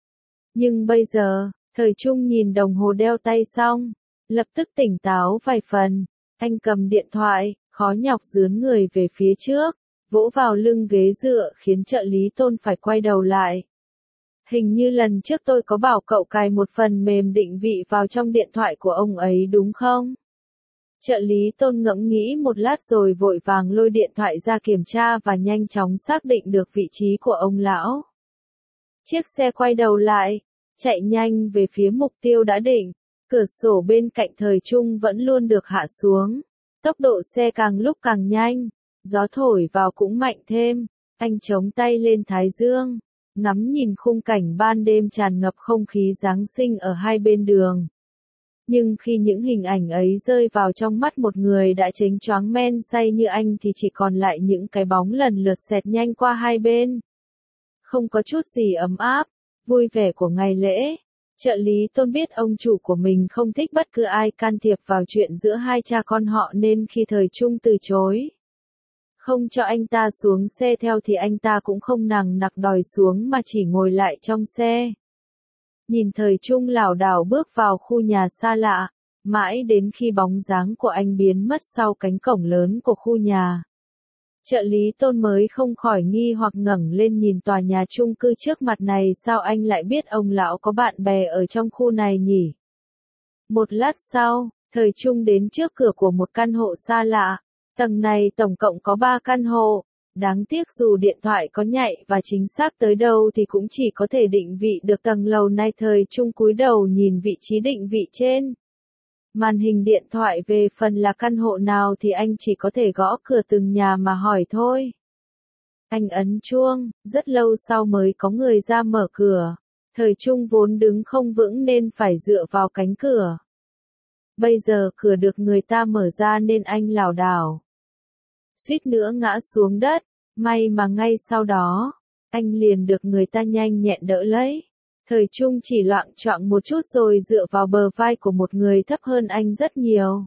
Nhưng bây giờ, Thời Trung nhìn đồng hồ đeo tay xong, lập tức tỉnh táo vài phần. Anh cầm điện thoại, khó nhọc dướn người về phía trước, vỗ vào lưng ghế dựa khiến trợ lý Tôn phải quay đầu lại. Hình như lần trước tôi có bảo cậu cài một phần mềm định vị vào trong điện thoại của ông ấy đúng không? Trợ lý Tôn ngẫm nghĩ một lát rồi vội vàng lôi điện thoại ra kiểm tra và nhanh chóng xác định được vị trí của ông lão. Chiếc xe quay đầu lại, chạy nhanh về phía mục tiêu đã định. Cửa sổ bên cạnh Thời Trung vẫn luôn được hạ xuống. Tốc độ xe càng lúc càng nhanh, gió thổi vào cũng mạnh thêm. Anh chống tay lên thái dương, ngắm nhìn khung cảnh ban đêm tràn ngập không khí Giáng sinh ở hai bên đường. Nhưng khi những hình ảnh ấy rơi vào trong mắt một người đã chếnh choáng men say như anh thì chỉ còn lại những cái bóng lần lượt xẹt nhanh qua hai bên. Không có chút gì ấm áp, vui vẻ của ngày lễ. Trợ lý Tôn biết ông chủ của mình không thích bất cứ ai can thiệp vào chuyện giữa hai cha con họ nên khi Thời Trung từ chối không cho anh ta xuống xe theo thì anh ta cũng không nằng nặc đòi xuống mà chỉ ngồi lại trong xe. Nhìn Thời Trung lảo đảo bước vào khu nhà xa lạ, mãi đến khi bóng dáng của anh biến mất sau cánh cổng lớn của khu nhà. Trợ lý Tôn mới không khỏi nghi hoặc ngẩng lên nhìn tòa nhà chung cư trước mặt này, sao anh lại biết ông lão có bạn bè ở trong khu này nhỉ? Một lát sau, Thời Trung đến trước cửa của một căn hộ xa lạ. Tầng này tổng cộng có ba căn hộ. Đáng tiếc dù điện thoại có nhạy và chính xác tới đâu thì cũng chỉ có thể định vị được tầng lầu này. Thời Trung cúi đầu nhìn vị trí định vị trên màn hình điện thoại về phần là căn hộ nào thì anh chỉ có thể gõ cửa từng nhà mà hỏi thôi. Anh ấn chuông, rất lâu sau mới có người ra mở cửa. Thời Trung vốn đứng không vững nên phải dựa vào cánh cửa. Bây giờ cửa được người ta mở ra nên anh lảo đảo, suýt nữa ngã xuống đất. May mà ngay sau đó, anh liền được người ta nhanh nhẹn đỡ lấy. Thời Trung chỉ loạng choạng một chút rồi dựa vào bờ vai của một người thấp hơn anh rất nhiều.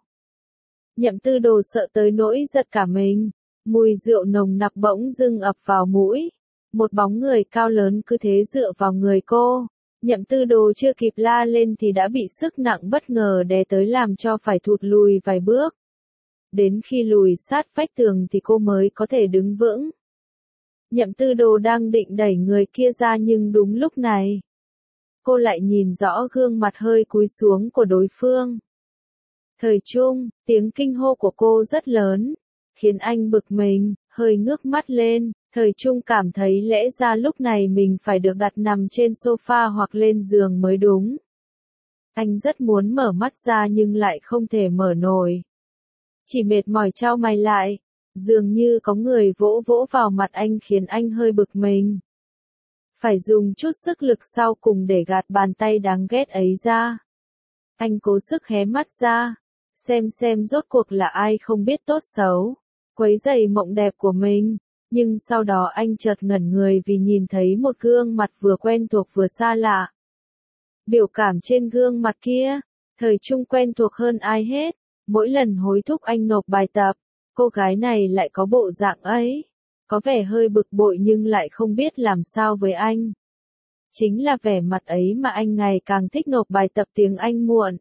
Nhậm Tư Đồ sợ tới nỗi giật cả mình. Mùi rượu nồng nặc bỗng dưng ập vào mũi. Một bóng người cao lớn cứ thế dựa vào người cô. Nhậm Tư Đồ chưa kịp la lên thì đã bị sức nặng bất ngờ đè tới làm cho phải thụt lùi vài bước. Đến khi lùi sát vách tường thì cô mới có thể đứng vững. Nhậm Tư Đồ đang định đẩy người kia ra nhưng đúng lúc này, cô lại nhìn rõ gương mặt hơi cúi xuống của đối phương. Thời Trung, tiếng kinh hô của cô rất lớn, khiến anh bực mình, hơi ngước mắt lên. Thời Trung cảm thấy lẽ ra lúc này mình phải được đặt nằm trên sofa hoặc lên giường mới đúng. Anh rất muốn mở mắt ra nhưng lại không thể mở nổi. Chỉ mệt mỏi chau mày lại, dường như có người vỗ vỗ vào mặt anh khiến anh hơi bực mình. Phải dùng chút sức lực sau cùng để gạt bàn tay đáng ghét ấy ra. Anh cố sức hé mắt ra, xem xem rốt cuộc là ai không biết tốt xấu, quấy rầy mộng đẹp của mình. Nhưng sau đó anh chợt ngẩn người vì nhìn thấy một gương mặt vừa quen thuộc vừa xa lạ. Biểu cảm trên gương mặt kia, Thời Trung quen thuộc hơn ai hết. Mỗi lần hối thúc anh nộp bài tập, cô gái này lại có bộ dạng ấy. Có vẻ hơi bực bội nhưng lại không biết làm sao với anh. Chính là vẻ mặt ấy mà anh ngày càng thích nộp bài tập tiếng Anh muộn.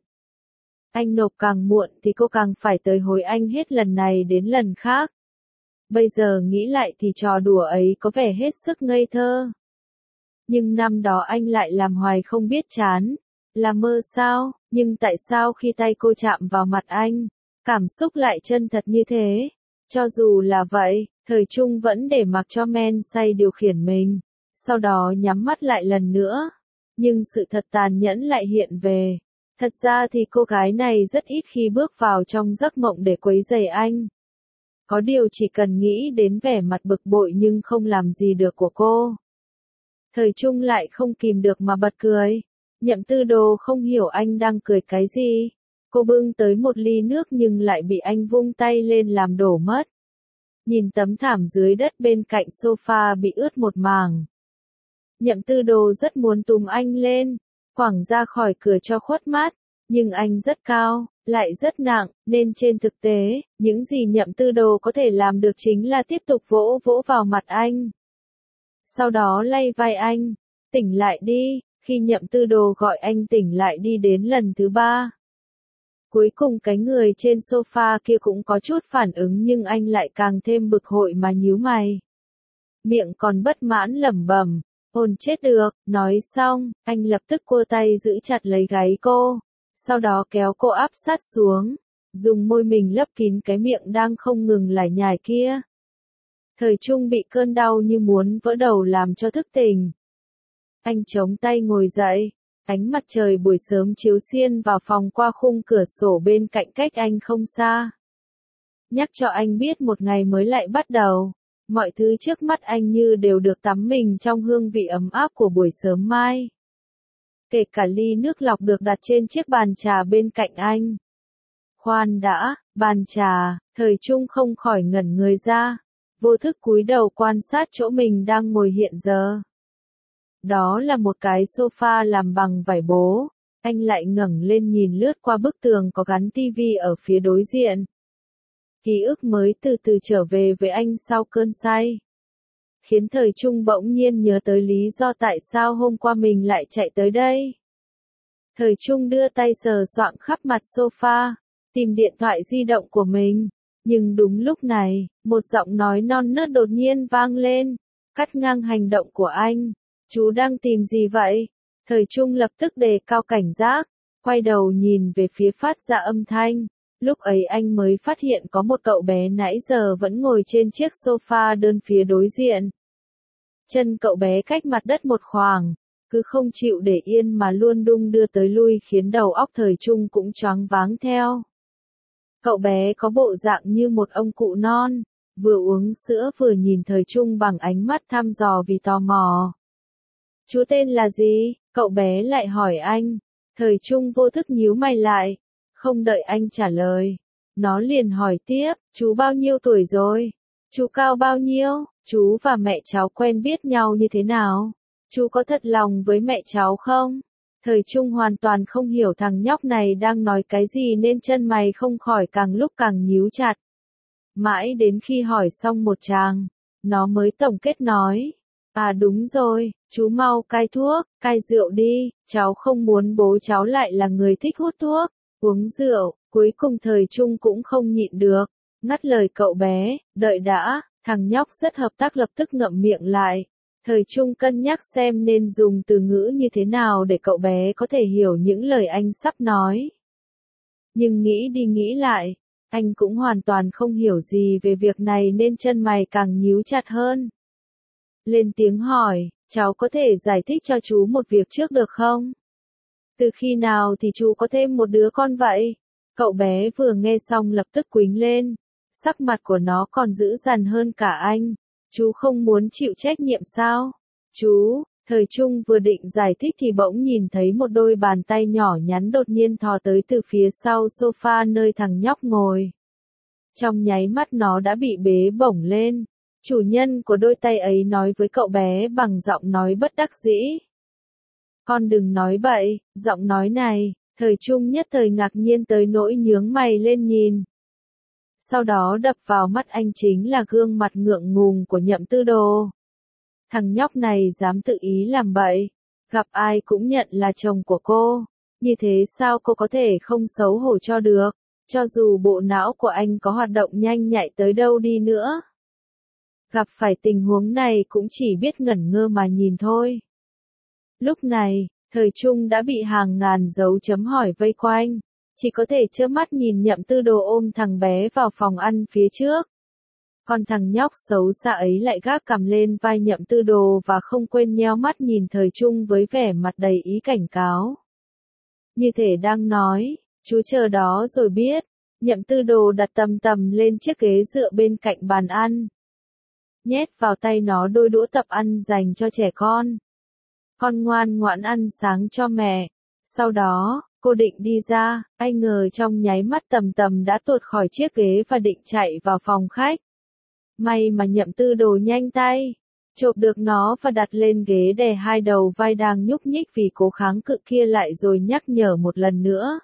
Anh nộp càng muộn thì cô càng phải tới hối anh hết lần này đến lần khác. Bây giờ nghĩ lại thì trò đùa ấy có vẻ hết sức ngây thơ. Nhưng năm đó anh lại làm hoài không biết chán. Là mơ sao, nhưng tại sao khi tay cô chạm vào mặt anh, cảm xúc lại chân thật như thế? Cho dù là vậy, Thời Trung vẫn để mặc cho men say điều khiển mình, sau đó nhắm mắt lại lần nữa. Nhưng sự thật tàn nhẫn lại hiện về. Thật ra thì cô gái này rất ít khi bước vào trong giấc mộng để quấy rầy anh. Có điều chỉ cần nghĩ đến vẻ mặt bực bội nhưng không làm gì được của cô. Thời Trung lại không kìm được mà bật cười. Nhậm Tư Đồ không hiểu anh đang cười cái gì. Cô bưng tới một ly nước nhưng lại bị anh vung tay lên làm đổ mất. Nhìn tấm thảm dưới đất bên cạnh sofa bị ướt một mảng. Nhậm Tư Đồ rất muốn túm anh lên, quẳng ra khỏi cửa cho khuất mắt. Nhưng anh rất cao, lại rất nặng, nên trên thực tế, những gì Nhậm Tư Đồ có thể làm được chính là tiếp tục vỗ vỗ vào mặt anh. Sau đó lay vai anh, tỉnh lại đi, khi Nhậm Tư Đồ gọi anh tỉnh lại đi đến lần thứ ba. Cuối cùng cái người trên sofa kia cũng có chút phản ứng nhưng anh lại càng thêm bực hội mà nhíu mày. Miệng còn bất mãn lẩm bẩm, hồn chết được, nói xong, anh lập tức cua tay giữ chặt lấy gáy cô. Sau đó kéo cô áp sát xuống, dùng môi mình lấp kín cái miệng đang không ngừng lải nhải kia. Thời Trung bị cơn đau như muốn vỡ đầu làm cho thức tỉnh. Anh chống tay ngồi dậy, ánh mặt trời buổi sớm chiếu xiên vào phòng qua khung cửa sổ bên cạnh cách anh không xa. Nhắc cho anh biết một ngày mới lại bắt đầu, mọi thứ trước mắt anh như đều được tắm mình trong hương vị ấm áp của buổi sớm mai. Kể cả ly nước lọc được đặt trên chiếc bàn trà bên cạnh anh. Khoan đã, bàn trà, Thời Trung không khỏi ngẩn người ra, vô thức cúi đầu quan sát chỗ mình đang ngồi hiện giờ. Đó là một cái sofa làm bằng vải bố, anh lại ngẩng lên nhìn lướt qua bức tường có gắn tivi ở phía đối diện. Ký ức mới từ từ trở về với anh sau cơn say. Khiến Thời Trung bỗng nhiên nhớ tới lý do tại sao hôm qua mình lại chạy tới đây. Thời Trung đưa tay sờ soạng khắp mặt sofa, tìm điện thoại di động của mình. Nhưng đúng lúc này, một giọng nói non nớt đột nhiên vang lên, cắt ngang hành động của anh. Chú đang tìm gì vậy? Thời Trung lập tức đề cao cảnh giác, quay đầu nhìn về phía phát ra âm thanh. Lúc ấy anh mới phát hiện có một cậu bé nãy giờ vẫn ngồi trên chiếc sofa đơn phía đối diện. Chân cậu bé cách mặt đất một khoảng, cứ không chịu để yên mà luôn đung đưa tới lui khiến đầu óc Thời Trung cũng choáng váng theo. Cậu bé có bộ dạng như một ông cụ non, vừa uống sữa vừa nhìn Thời Trung bằng ánh mắt thăm dò vì tò mò. Chú tên là gì? Cậu bé lại hỏi anh. Thời Trung vô thức nhíu mày lại, không đợi anh trả lời. Nó liền hỏi tiếp, chú bao nhiêu tuổi rồi? Chú cao bao nhiêu? Chú và mẹ cháu quen biết nhau như thế nào? Chú có thật lòng với mẹ cháu không? Thời Trung hoàn toàn không hiểu thằng nhóc này đang nói cái gì nên chân mày không khỏi càng lúc càng nhíu chặt. Mãi đến khi hỏi xong một tràng, nó mới tổng kết nói. À đúng rồi, chú mau cai thuốc, cai rượu đi, cháu không muốn bố cháu lại là người thích hút thuốc, uống rượu. Cuối cùng Thời Trung cũng không nhịn được, ngắt lời cậu bé, đợi đã, thằng nhóc rất hợp tác lập tức ngậm miệng lại. Thời Trung cân nhắc xem nên dùng từ ngữ như thế nào để cậu bé có thể hiểu những lời anh sắp nói. Nhưng nghĩ đi nghĩ lại, anh cũng hoàn toàn không hiểu gì về việc này nên chân mày càng nhíu chặt hơn. Lên tiếng hỏi, cháu có thể giải thích cho chú một việc trước được không? Từ khi nào thì chú có thêm một đứa con vậy? Cậu bé vừa nghe xong lập tức quýnh lên. Sắc mặt của nó còn dữ dằn hơn cả anh. Chú không muốn chịu trách nhiệm sao? Chú, Thời Trung vừa định giải thích thì bỗng nhìn thấy một đôi bàn tay nhỏ nhắn đột nhiên thò tới từ phía sau sofa nơi thằng nhóc ngồi. Trong nháy mắt nó đã bị bế bổng lên. Chủ nhân của đôi tay ấy nói với cậu bé bằng giọng nói bất đắc dĩ. Con đừng nói bậy, giọng nói này, Thời Trung nhất thời ngạc nhiên tới nỗi nhướng mày lên nhìn. Sau đó đập vào mắt anh chính là gương mặt ngượng ngùng của Nhậm Tư Đồ. Thằng nhóc này dám tự ý làm bậy, gặp ai cũng nhận là chồng của cô, như thế sao cô có thể không xấu hổ cho được, cho dù bộ não của anh có hoạt động nhanh nhạy tới đâu đi nữa. Gặp phải tình huống này cũng chỉ biết ngẩn ngơ mà nhìn thôi. Lúc này, Thời Trung đã bị hàng ngàn dấu chấm hỏi vây quanh, chỉ có thể trơ mắt nhìn Nhậm Tư Đồ ôm thằng bé vào phòng ăn phía trước. Còn thằng nhóc xấu xa ấy lại gác cằm lên vai Nhậm Tư Đồ và không quên nheo mắt nhìn Thời Trung với vẻ mặt đầy ý cảnh cáo. Như thể đang nói, chú chờ đó rồi biết. Nhậm Tư Đồ đặt tầm tầm lên chiếc ghế dựa bên cạnh bàn ăn. Nhét vào tay nó đôi đũa tập ăn dành cho trẻ con. Con ngoan ngoãn ăn sáng cho mẹ. Sau đó, cô định đi ra, ai ngờ trong nháy mắt tầm tầm đã tuột khỏi chiếc ghế và định chạy vào phòng khách. May mà Nhậm Tư Đồ nhanh tay, chộp được nó và đặt lên ghế đè hai đầu vai đang nhúc nhích vì cố kháng cự kia lại rồi nhắc nhở một lần nữa.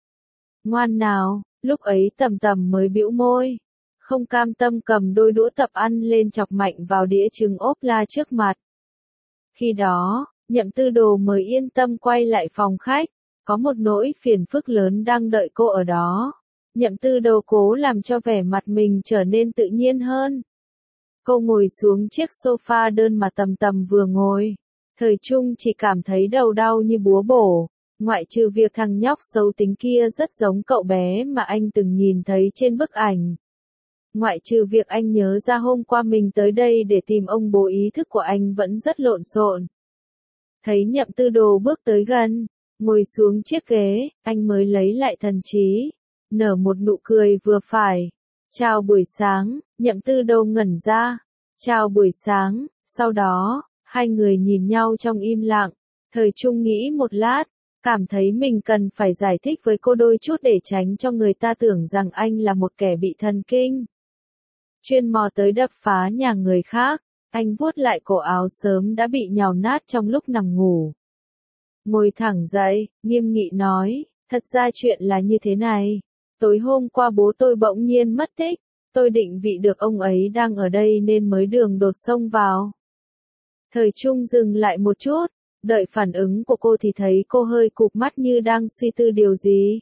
Ngoan nào, lúc ấy tầm tầm mới bĩu môi, không cam tâm cầm đôi đũa tập ăn lên chọc mạnh vào đĩa trứng ốp la trước mặt. Khi đó, Nhậm Tư Đồ mới yên tâm quay lại phòng khách, có một nỗi phiền phức lớn đang đợi cô ở đó. Nhậm Tư Đồ cố làm cho vẻ mặt mình trở nên tự nhiên hơn. Cô ngồi xuống chiếc sofa đơn mà tầm tầm vừa ngồi. Thời Trung chỉ cảm thấy đầu đau như búa bổ, ngoại trừ việc thằng nhóc xấu tính kia rất giống cậu bé mà anh từng nhìn thấy trên bức ảnh. Ngoại trừ việc anh nhớ ra hôm qua mình tới đây để tìm ông bố ý thức của anh vẫn rất lộn xộn. Thấy Nhậm Tư Đồ bước tới gần, ngồi xuống chiếc ghế, anh mới lấy lại thần trí, nở một nụ cười vừa phải. Chào buổi sáng, Nhậm Tư Đồ ngẩn ra. Chào buổi sáng, sau đó, hai người nhìn nhau trong im lặng. Thời Trung nghĩ một lát, cảm thấy mình cần phải giải thích với cô đôi chút để tránh cho người ta tưởng rằng anh là một kẻ bị thần kinh. Chuyên mò tới đập phá nhà người khác, anh vuốt lại cổ áo sớm đã bị nhào nát trong lúc nằm ngủ. Ngồi thẳng dậy, nghiêm nghị nói, thật ra chuyện là như thế này. Tối hôm qua bố tôi bỗng nhiên mất tích, tôi định vị được ông ấy đang ở đây nên mới đường đột xông vào. Thời Trung dừng lại một chút, đợi phản ứng của cô thì thấy cô hơi cụp mắt như đang suy tư điều gì.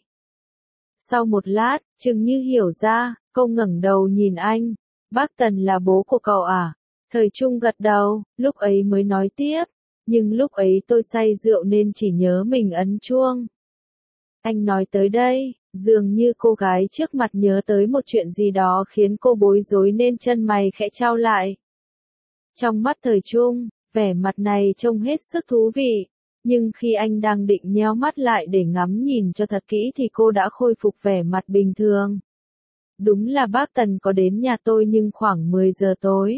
Sau một lát, chừng như hiểu ra, cô ngẩng đầu nhìn anh, bác Tần là bố của cậu à? Thời Trung gật đầu, lúc ấy mới nói tiếp, nhưng lúc ấy tôi say rượu nên chỉ nhớ mình ấn chuông. Anh nói tới đây, dường như cô gái trước mặt nhớ tới một chuyện gì đó khiến cô bối rối nên chân mày khẽ chau lại. Trong mắt Thời Trung, vẻ mặt này trông hết sức thú vị, nhưng khi anh đang định nheo mắt lại để ngắm nhìn cho thật kỹ thì cô đã khôi phục vẻ mặt bình thường. Đúng là bác Tần có đến nhà tôi nhưng khoảng mười giờ tối.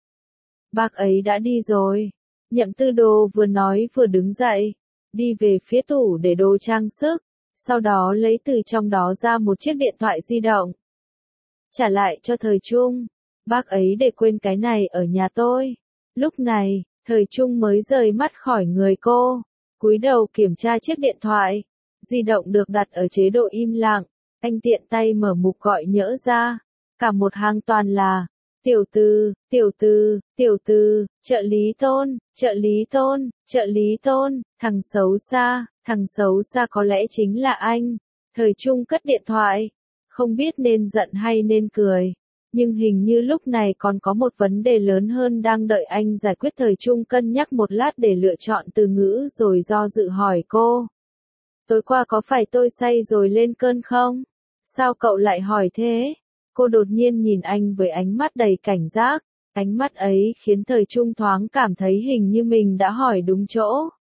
Bác ấy đã đi rồi. Nhậm Tư Đồ vừa nói vừa đứng dậy, đi về phía tủ để đồ trang sức, sau đó lấy từ trong đó ra một chiếc điện thoại di động. Trả lại cho Thời Trung, bác ấy để quên cái này ở nhà tôi. Lúc này, Thời Trung mới rời mắt khỏi người cô, cúi đầu kiểm tra chiếc điện thoại. Di động được đặt ở chế độ im lặng, anh tiện tay mở mục gọi nhỡ ra, cả một hàng toàn là Tiểu Tư, Tiểu Tư, Tiểu Tư, trợ lý Tôn, trợ lý Tôn, trợ lý Tôn, thằng xấu xa, thằng xấu xa có lẽ chính là anh. Thời Trung cất điện thoại, không biết nên giận hay nên cười, nhưng hình như lúc này còn có một vấn đề lớn hơn đang đợi anh giải quyết. Thời Trung cân nhắc một lát để lựa chọn từ ngữ rồi do dự hỏi cô. Tối qua có phải tôi say rồi lên cơn không? Sao cậu lại hỏi thế? Cô đột nhiên nhìn anh với ánh mắt đầy cảnh giác. Ánh mắt ấy khiến Thời Trung thoáng cảm thấy hình như mình đã hỏi đúng chỗ.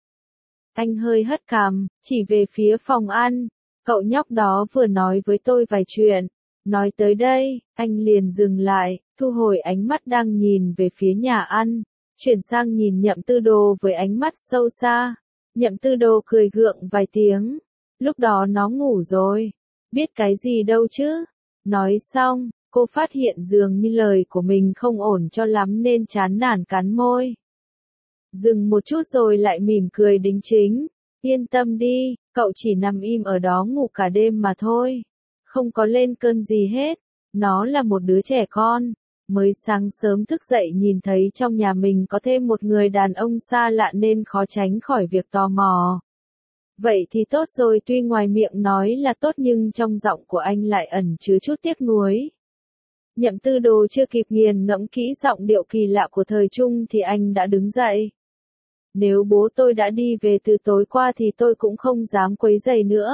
Anh hơi hất cằm, chỉ về phía phòng ăn. Cậu nhóc đó vừa nói với tôi vài chuyện. Nói tới đây, anh liền dừng lại, thu hồi ánh mắt đang nhìn về phía nhà ăn. Chuyển sang nhìn Nhậm Tư Đồ với ánh mắt sâu xa. Nhậm Tư Đồ cười gượng vài tiếng. Lúc đó nó ngủ rồi. Biết cái gì đâu chứ. Nói xong, cô phát hiện dường như lời của mình không ổn cho lắm nên chán nản cắn môi. Dừng một chút rồi lại mỉm cười đính chính. Yên tâm đi, cậu chỉ nằm im ở đó ngủ cả đêm mà thôi. Không có lên cơn gì hết. Nó là một đứa trẻ con. Mới sáng sớm thức dậy nhìn thấy trong nhà mình có thêm một người đàn ông xa lạ nên khó tránh khỏi việc tò mò. Vậy thì tốt rồi, tuy ngoài miệng nói là tốt nhưng trong giọng của anh lại ẩn chứa chút tiếc nuối. Nhậm Tư Đồ chưa kịp nghiền ngẫm kỹ giọng điệu kỳ lạ của Thời Trung thì anh đã đứng dậy. Nếu bố tôi đã đi về từ tối qua thì tôi cũng không dám quấy rầy nữa.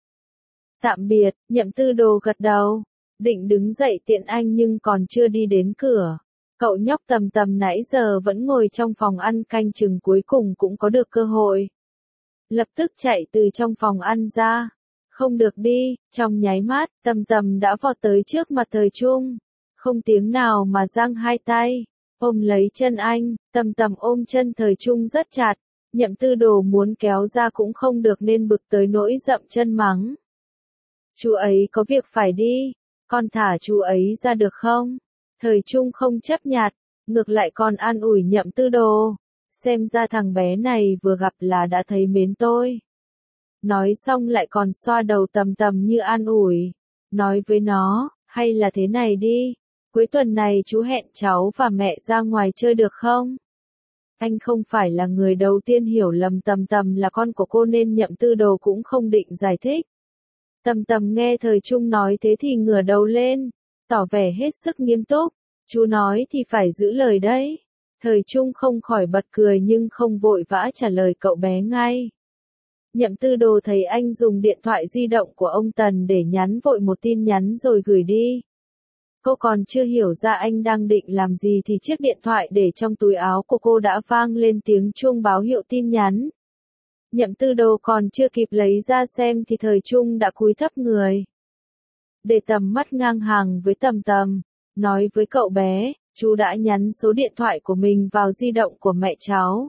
Tạm biệt, Nhậm Tư Đồ gật đầu. Định đứng dậy tiện anh nhưng còn chưa đi đến cửa. Cậu nhóc Tầm Tầm nãy giờ vẫn ngồi trong phòng ăn canh chừng cuối cùng cũng có được cơ hội. Lập tức chạy từ trong phòng ăn ra. Không được đi, trong nháy mắt, Tầm Tầm đã vọt tới trước mặt Thời Trung. Không tiếng nào mà giang hai tay. Ôm lấy chân anh, Tầm Tầm ôm chân Thời Trung rất chặt. Nhậm Tư Đồ muốn kéo ra cũng không được nên bực tới nỗi dậm chân mắng. Chú ấy có việc phải đi. Con thả chú ấy ra được không? Thời Trung không chấp nhặt, ngược lại còn an ủi Nhậm Tư Đồ. Xem ra thằng bé này vừa gặp là đã thấy mến tôi. Nói xong lại còn xoa đầu Tầm Tầm như an ủi. Nói với nó, hay là thế này đi. Cuối tuần này chú hẹn cháu và mẹ ra ngoài chơi được không? Anh không phải là người đầu tiên hiểu lầm Tầm Tầm là con của cô nên Nhậm Tư Đồ cũng không định giải thích. Tầm Tầm nghe Thời Trung nói thế thì ngửa đầu lên, tỏ vẻ hết sức nghiêm túc. Chú nói thì phải giữ lời đấy. Thời Trung không khỏi bật cười nhưng không vội vã trả lời cậu bé ngay. Nhậm Tư Đồ thấy anh dùng điện thoại di động của ông Tần để nhắn vội một tin nhắn rồi gửi đi. Cô còn chưa hiểu ra anh đang định làm gì thì chiếc điện thoại để trong túi áo của cô đã vang lên tiếng chuông báo hiệu tin nhắn. Nhậm Tư Đồ còn chưa kịp lấy ra xem thì Thời Trung đã cúi thấp người. Để tầm mắt ngang hàng với Tầm Tầm, nói với cậu bé, chú đã nhắn số điện thoại của mình vào di động của mẹ cháu.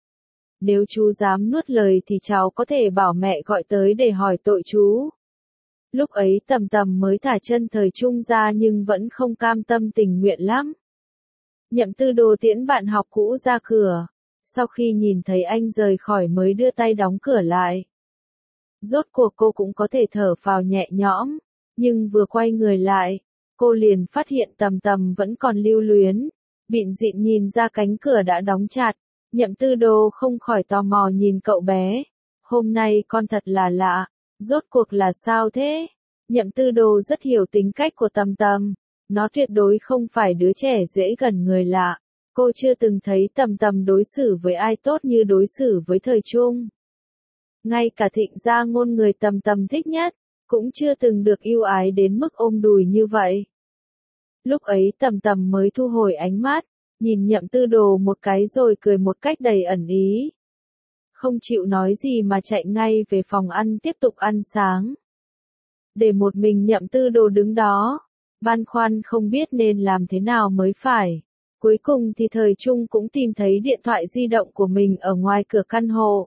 Nếu chú dám nuốt lời thì cháu có thể bảo mẹ gọi tới để hỏi tội chú. Lúc ấy Tầm Tầm mới thả chân Thời Trung ra nhưng vẫn không cam tâm tình nguyện lắm. Nhậm Tư Đồ tiễn bạn học cũ ra cửa. Sau khi nhìn thấy anh rời khỏi mới đưa tay đóng cửa lại. Rốt cuộc cô cũng có thể thở phào nhẹ nhõm. Nhưng vừa quay người lại, cô liền phát hiện Tầm Tầm vẫn còn lưu luyến. Bịn dịn nhìn ra cánh cửa đã đóng chặt. Nhậm Tư Đồ không khỏi tò mò nhìn cậu bé. Hôm nay con thật là lạ. Rốt cuộc là sao thế? Nhậm Tư Đồ rất hiểu tính cách của Tầm Tầm. Nó tuyệt đối không phải đứa trẻ dễ gần người lạ. Cô chưa từng thấy Tầm Tầm đối xử với ai tốt như đối xử với Thời Trung. Ngay cả Thịnh gia ngôn người Tầm Tầm thích nhất, cũng chưa từng được yêu ái đến mức ôm đùi như vậy. Lúc ấy Tầm Tầm mới thu hồi ánh mắt, nhìn Nhậm Tư Đồ một cái rồi cười một cách đầy ẩn ý. Không chịu nói gì mà chạy ngay về phòng ăn tiếp tục ăn sáng. Để một mình Nhậm Tư Đồ đứng đó, băn khoăn không biết nên làm thế nào mới phải. Cuối cùng thì Thời Trung cũng tìm thấy điện thoại di động của mình ở ngoài cửa căn hộ.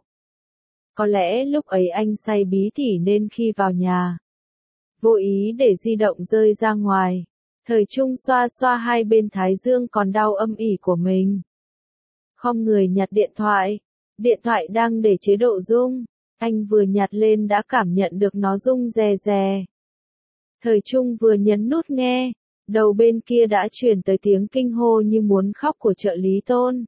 Có lẽ lúc ấy anh say bí tỉ nên khi vào nhà, vô ý để di động rơi ra ngoài. Thời Trung xoa xoa hai bên thái dương còn đau âm ỉ của mình. Khom người nhặt điện thoại. Điện thoại đang để chế độ rung. Anh vừa nhặt lên đã cảm nhận được nó rung rè rè. Thời Trung vừa nhấn nút nghe. Đầu bên kia đã truyền tới tiếng kinh hô như muốn khóc của trợ lý Tôn.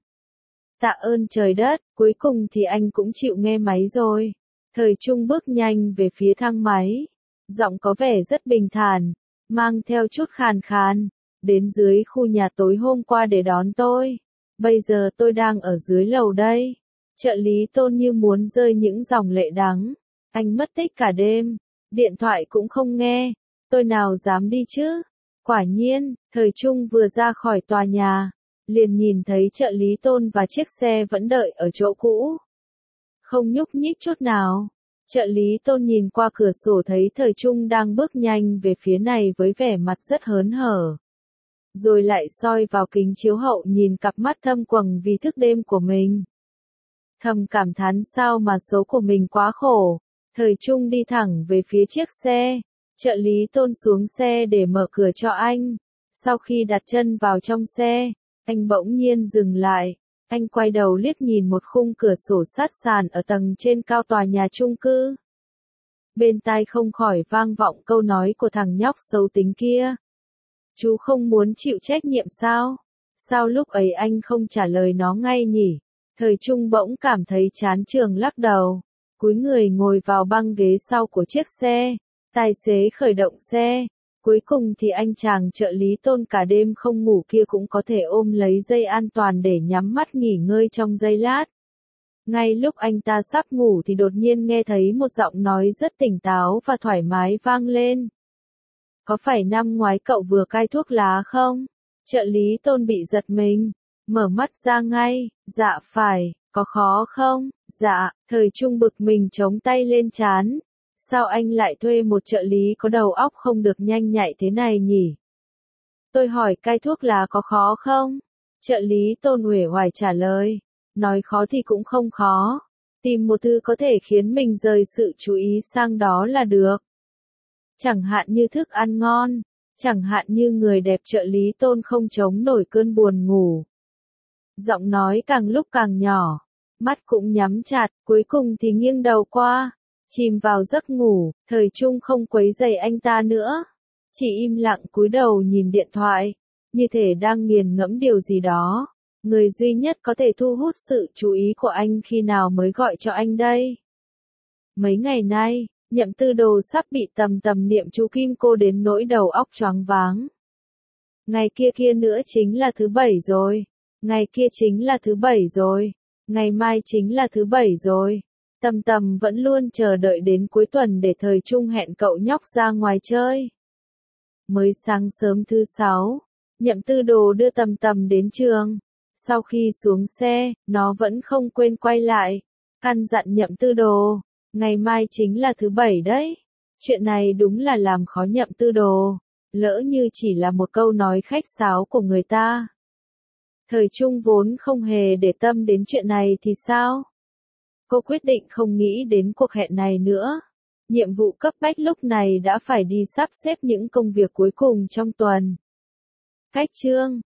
Tạ ơn trời đất, cuối cùng thì anh cũng chịu nghe máy rồi. Thời Trung bước nhanh về phía thang máy. Giọng có vẻ rất bình thản, mang theo chút khàn khàn. Đến dưới khu nhà tối hôm qua để đón tôi. Bây giờ tôi đang ở dưới lầu đây. Trợ lý Tôn như muốn rơi những dòng lệ đắng. Anh mất tích cả đêm, điện thoại cũng không nghe, tôi nào dám đi chứ? Quả nhiên, Thời Trung vừa ra khỏi tòa nhà, liền nhìn thấy trợ lý Tôn và chiếc xe vẫn đợi ở chỗ cũ. Không nhúc nhích chút nào. Trợ lý Tôn nhìn qua cửa sổ thấy Thời Trung đang bước nhanh về phía này với vẻ mặt rất hớn hở. Rồi lại soi vào kính chiếu hậu nhìn cặp mắt thâm quầng vì thức đêm của mình. Thầm cảm thán sao mà số của mình quá khổ. Thời Trung đi thẳng về phía chiếc xe. Trợ lý Tôn xuống xe để mở cửa cho anh. Sau khi đặt chân vào trong xe, anh bỗng nhiên dừng lại. Anh quay đầu liếc nhìn một khung cửa sổ sát sàn ở tầng trên cao tòa nhà chung cư. Bên tai không khỏi vang vọng câu nói của thằng nhóc xấu tính kia. Chú không muốn chịu trách nhiệm sao? Sao lúc ấy anh không trả lời nó ngay nhỉ? Thời Trung bỗng cảm thấy chán chường lắc đầu. Cúi người ngồi vào băng ghế sau của chiếc xe. Tài xế khởi động xe. Cuối cùng thì anh chàng trợ lý Tôn cả đêm không ngủ kia cũng có thể ôm lấy dây an toàn để nhắm mắt nghỉ ngơi trong giây lát. Ngay lúc anh ta sắp ngủ thì đột nhiên nghe thấy một giọng nói rất tỉnh táo và thoải mái vang lên. Có phải năm ngoái cậu vừa cai thuốc lá không? Trợ lý Tôn bị giật mình, mở mắt ra ngay, dạ phải, có khó không? Dạ, Thời Trung bực mình chống tay lên trán. Sao anh lại thuê một trợ lý có đầu óc không được nhanh nhạy thế này nhỉ? Tôi hỏi cai thuốc lá có khó không? Trợ lý Tôn uể oải trả lời. Nói khó thì cũng không khó. Tìm một thứ có thể khiến mình rời sự chú ý sang đó là được. Chẳng hạn như thức ăn ngon. Chẳng hạn như người đẹp. Trợ lý Tôn không chống nổi cơn buồn ngủ. Giọng nói càng lúc càng nhỏ. Mắt cũng nhắm chặt. Cuối cùng thì nghiêng đầu qua. Chìm vào giấc ngủ. Thời Trung không quấy rầy anh ta nữa. Chỉ im lặng cúi đầu nhìn điện thoại. Như thể đang nghiền ngẫm điều gì đó. Người duy nhất có thể thu hút sự chú ý của anh khi nào mới gọi cho anh đây? Mấy ngày nay, Nhậm Tư Đồ sắp bị tầm tầm niệm chú Kim Cô đến nỗi đầu óc choáng váng. Ngày kia kia nữa chính là thứ bảy rồi. Ngày kia chính là thứ bảy rồi. Ngày mai chính là thứ bảy rồi. Tầm tầm vẫn luôn chờ đợi đến cuối tuần để Thời Trung hẹn cậu nhóc ra ngoài chơi. Mới sáng sớm thứ sáu, Nhậm Tư Đồ đưa tầm tầm đến trường. Sau khi xuống xe, nó vẫn không quên quay lại. Căn dặn Nhậm Tư Đồ, ngày mai chính là thứ bảy đấy. Chuyện này đúng là làm khó Nhậm Tư Đồ. Lỡ như chỉ là một câu nói khách sáo của người ta. Thời Trung vốn không hề để tâm đến chuyện này thì sao? Cô quyết định không nghĩ đến cuộc hẹn này nữa. Nhiệm vụ cấp bách lúc này đã phải đi sắp xếp những công việc cuối cùng trong tuần. Cách chương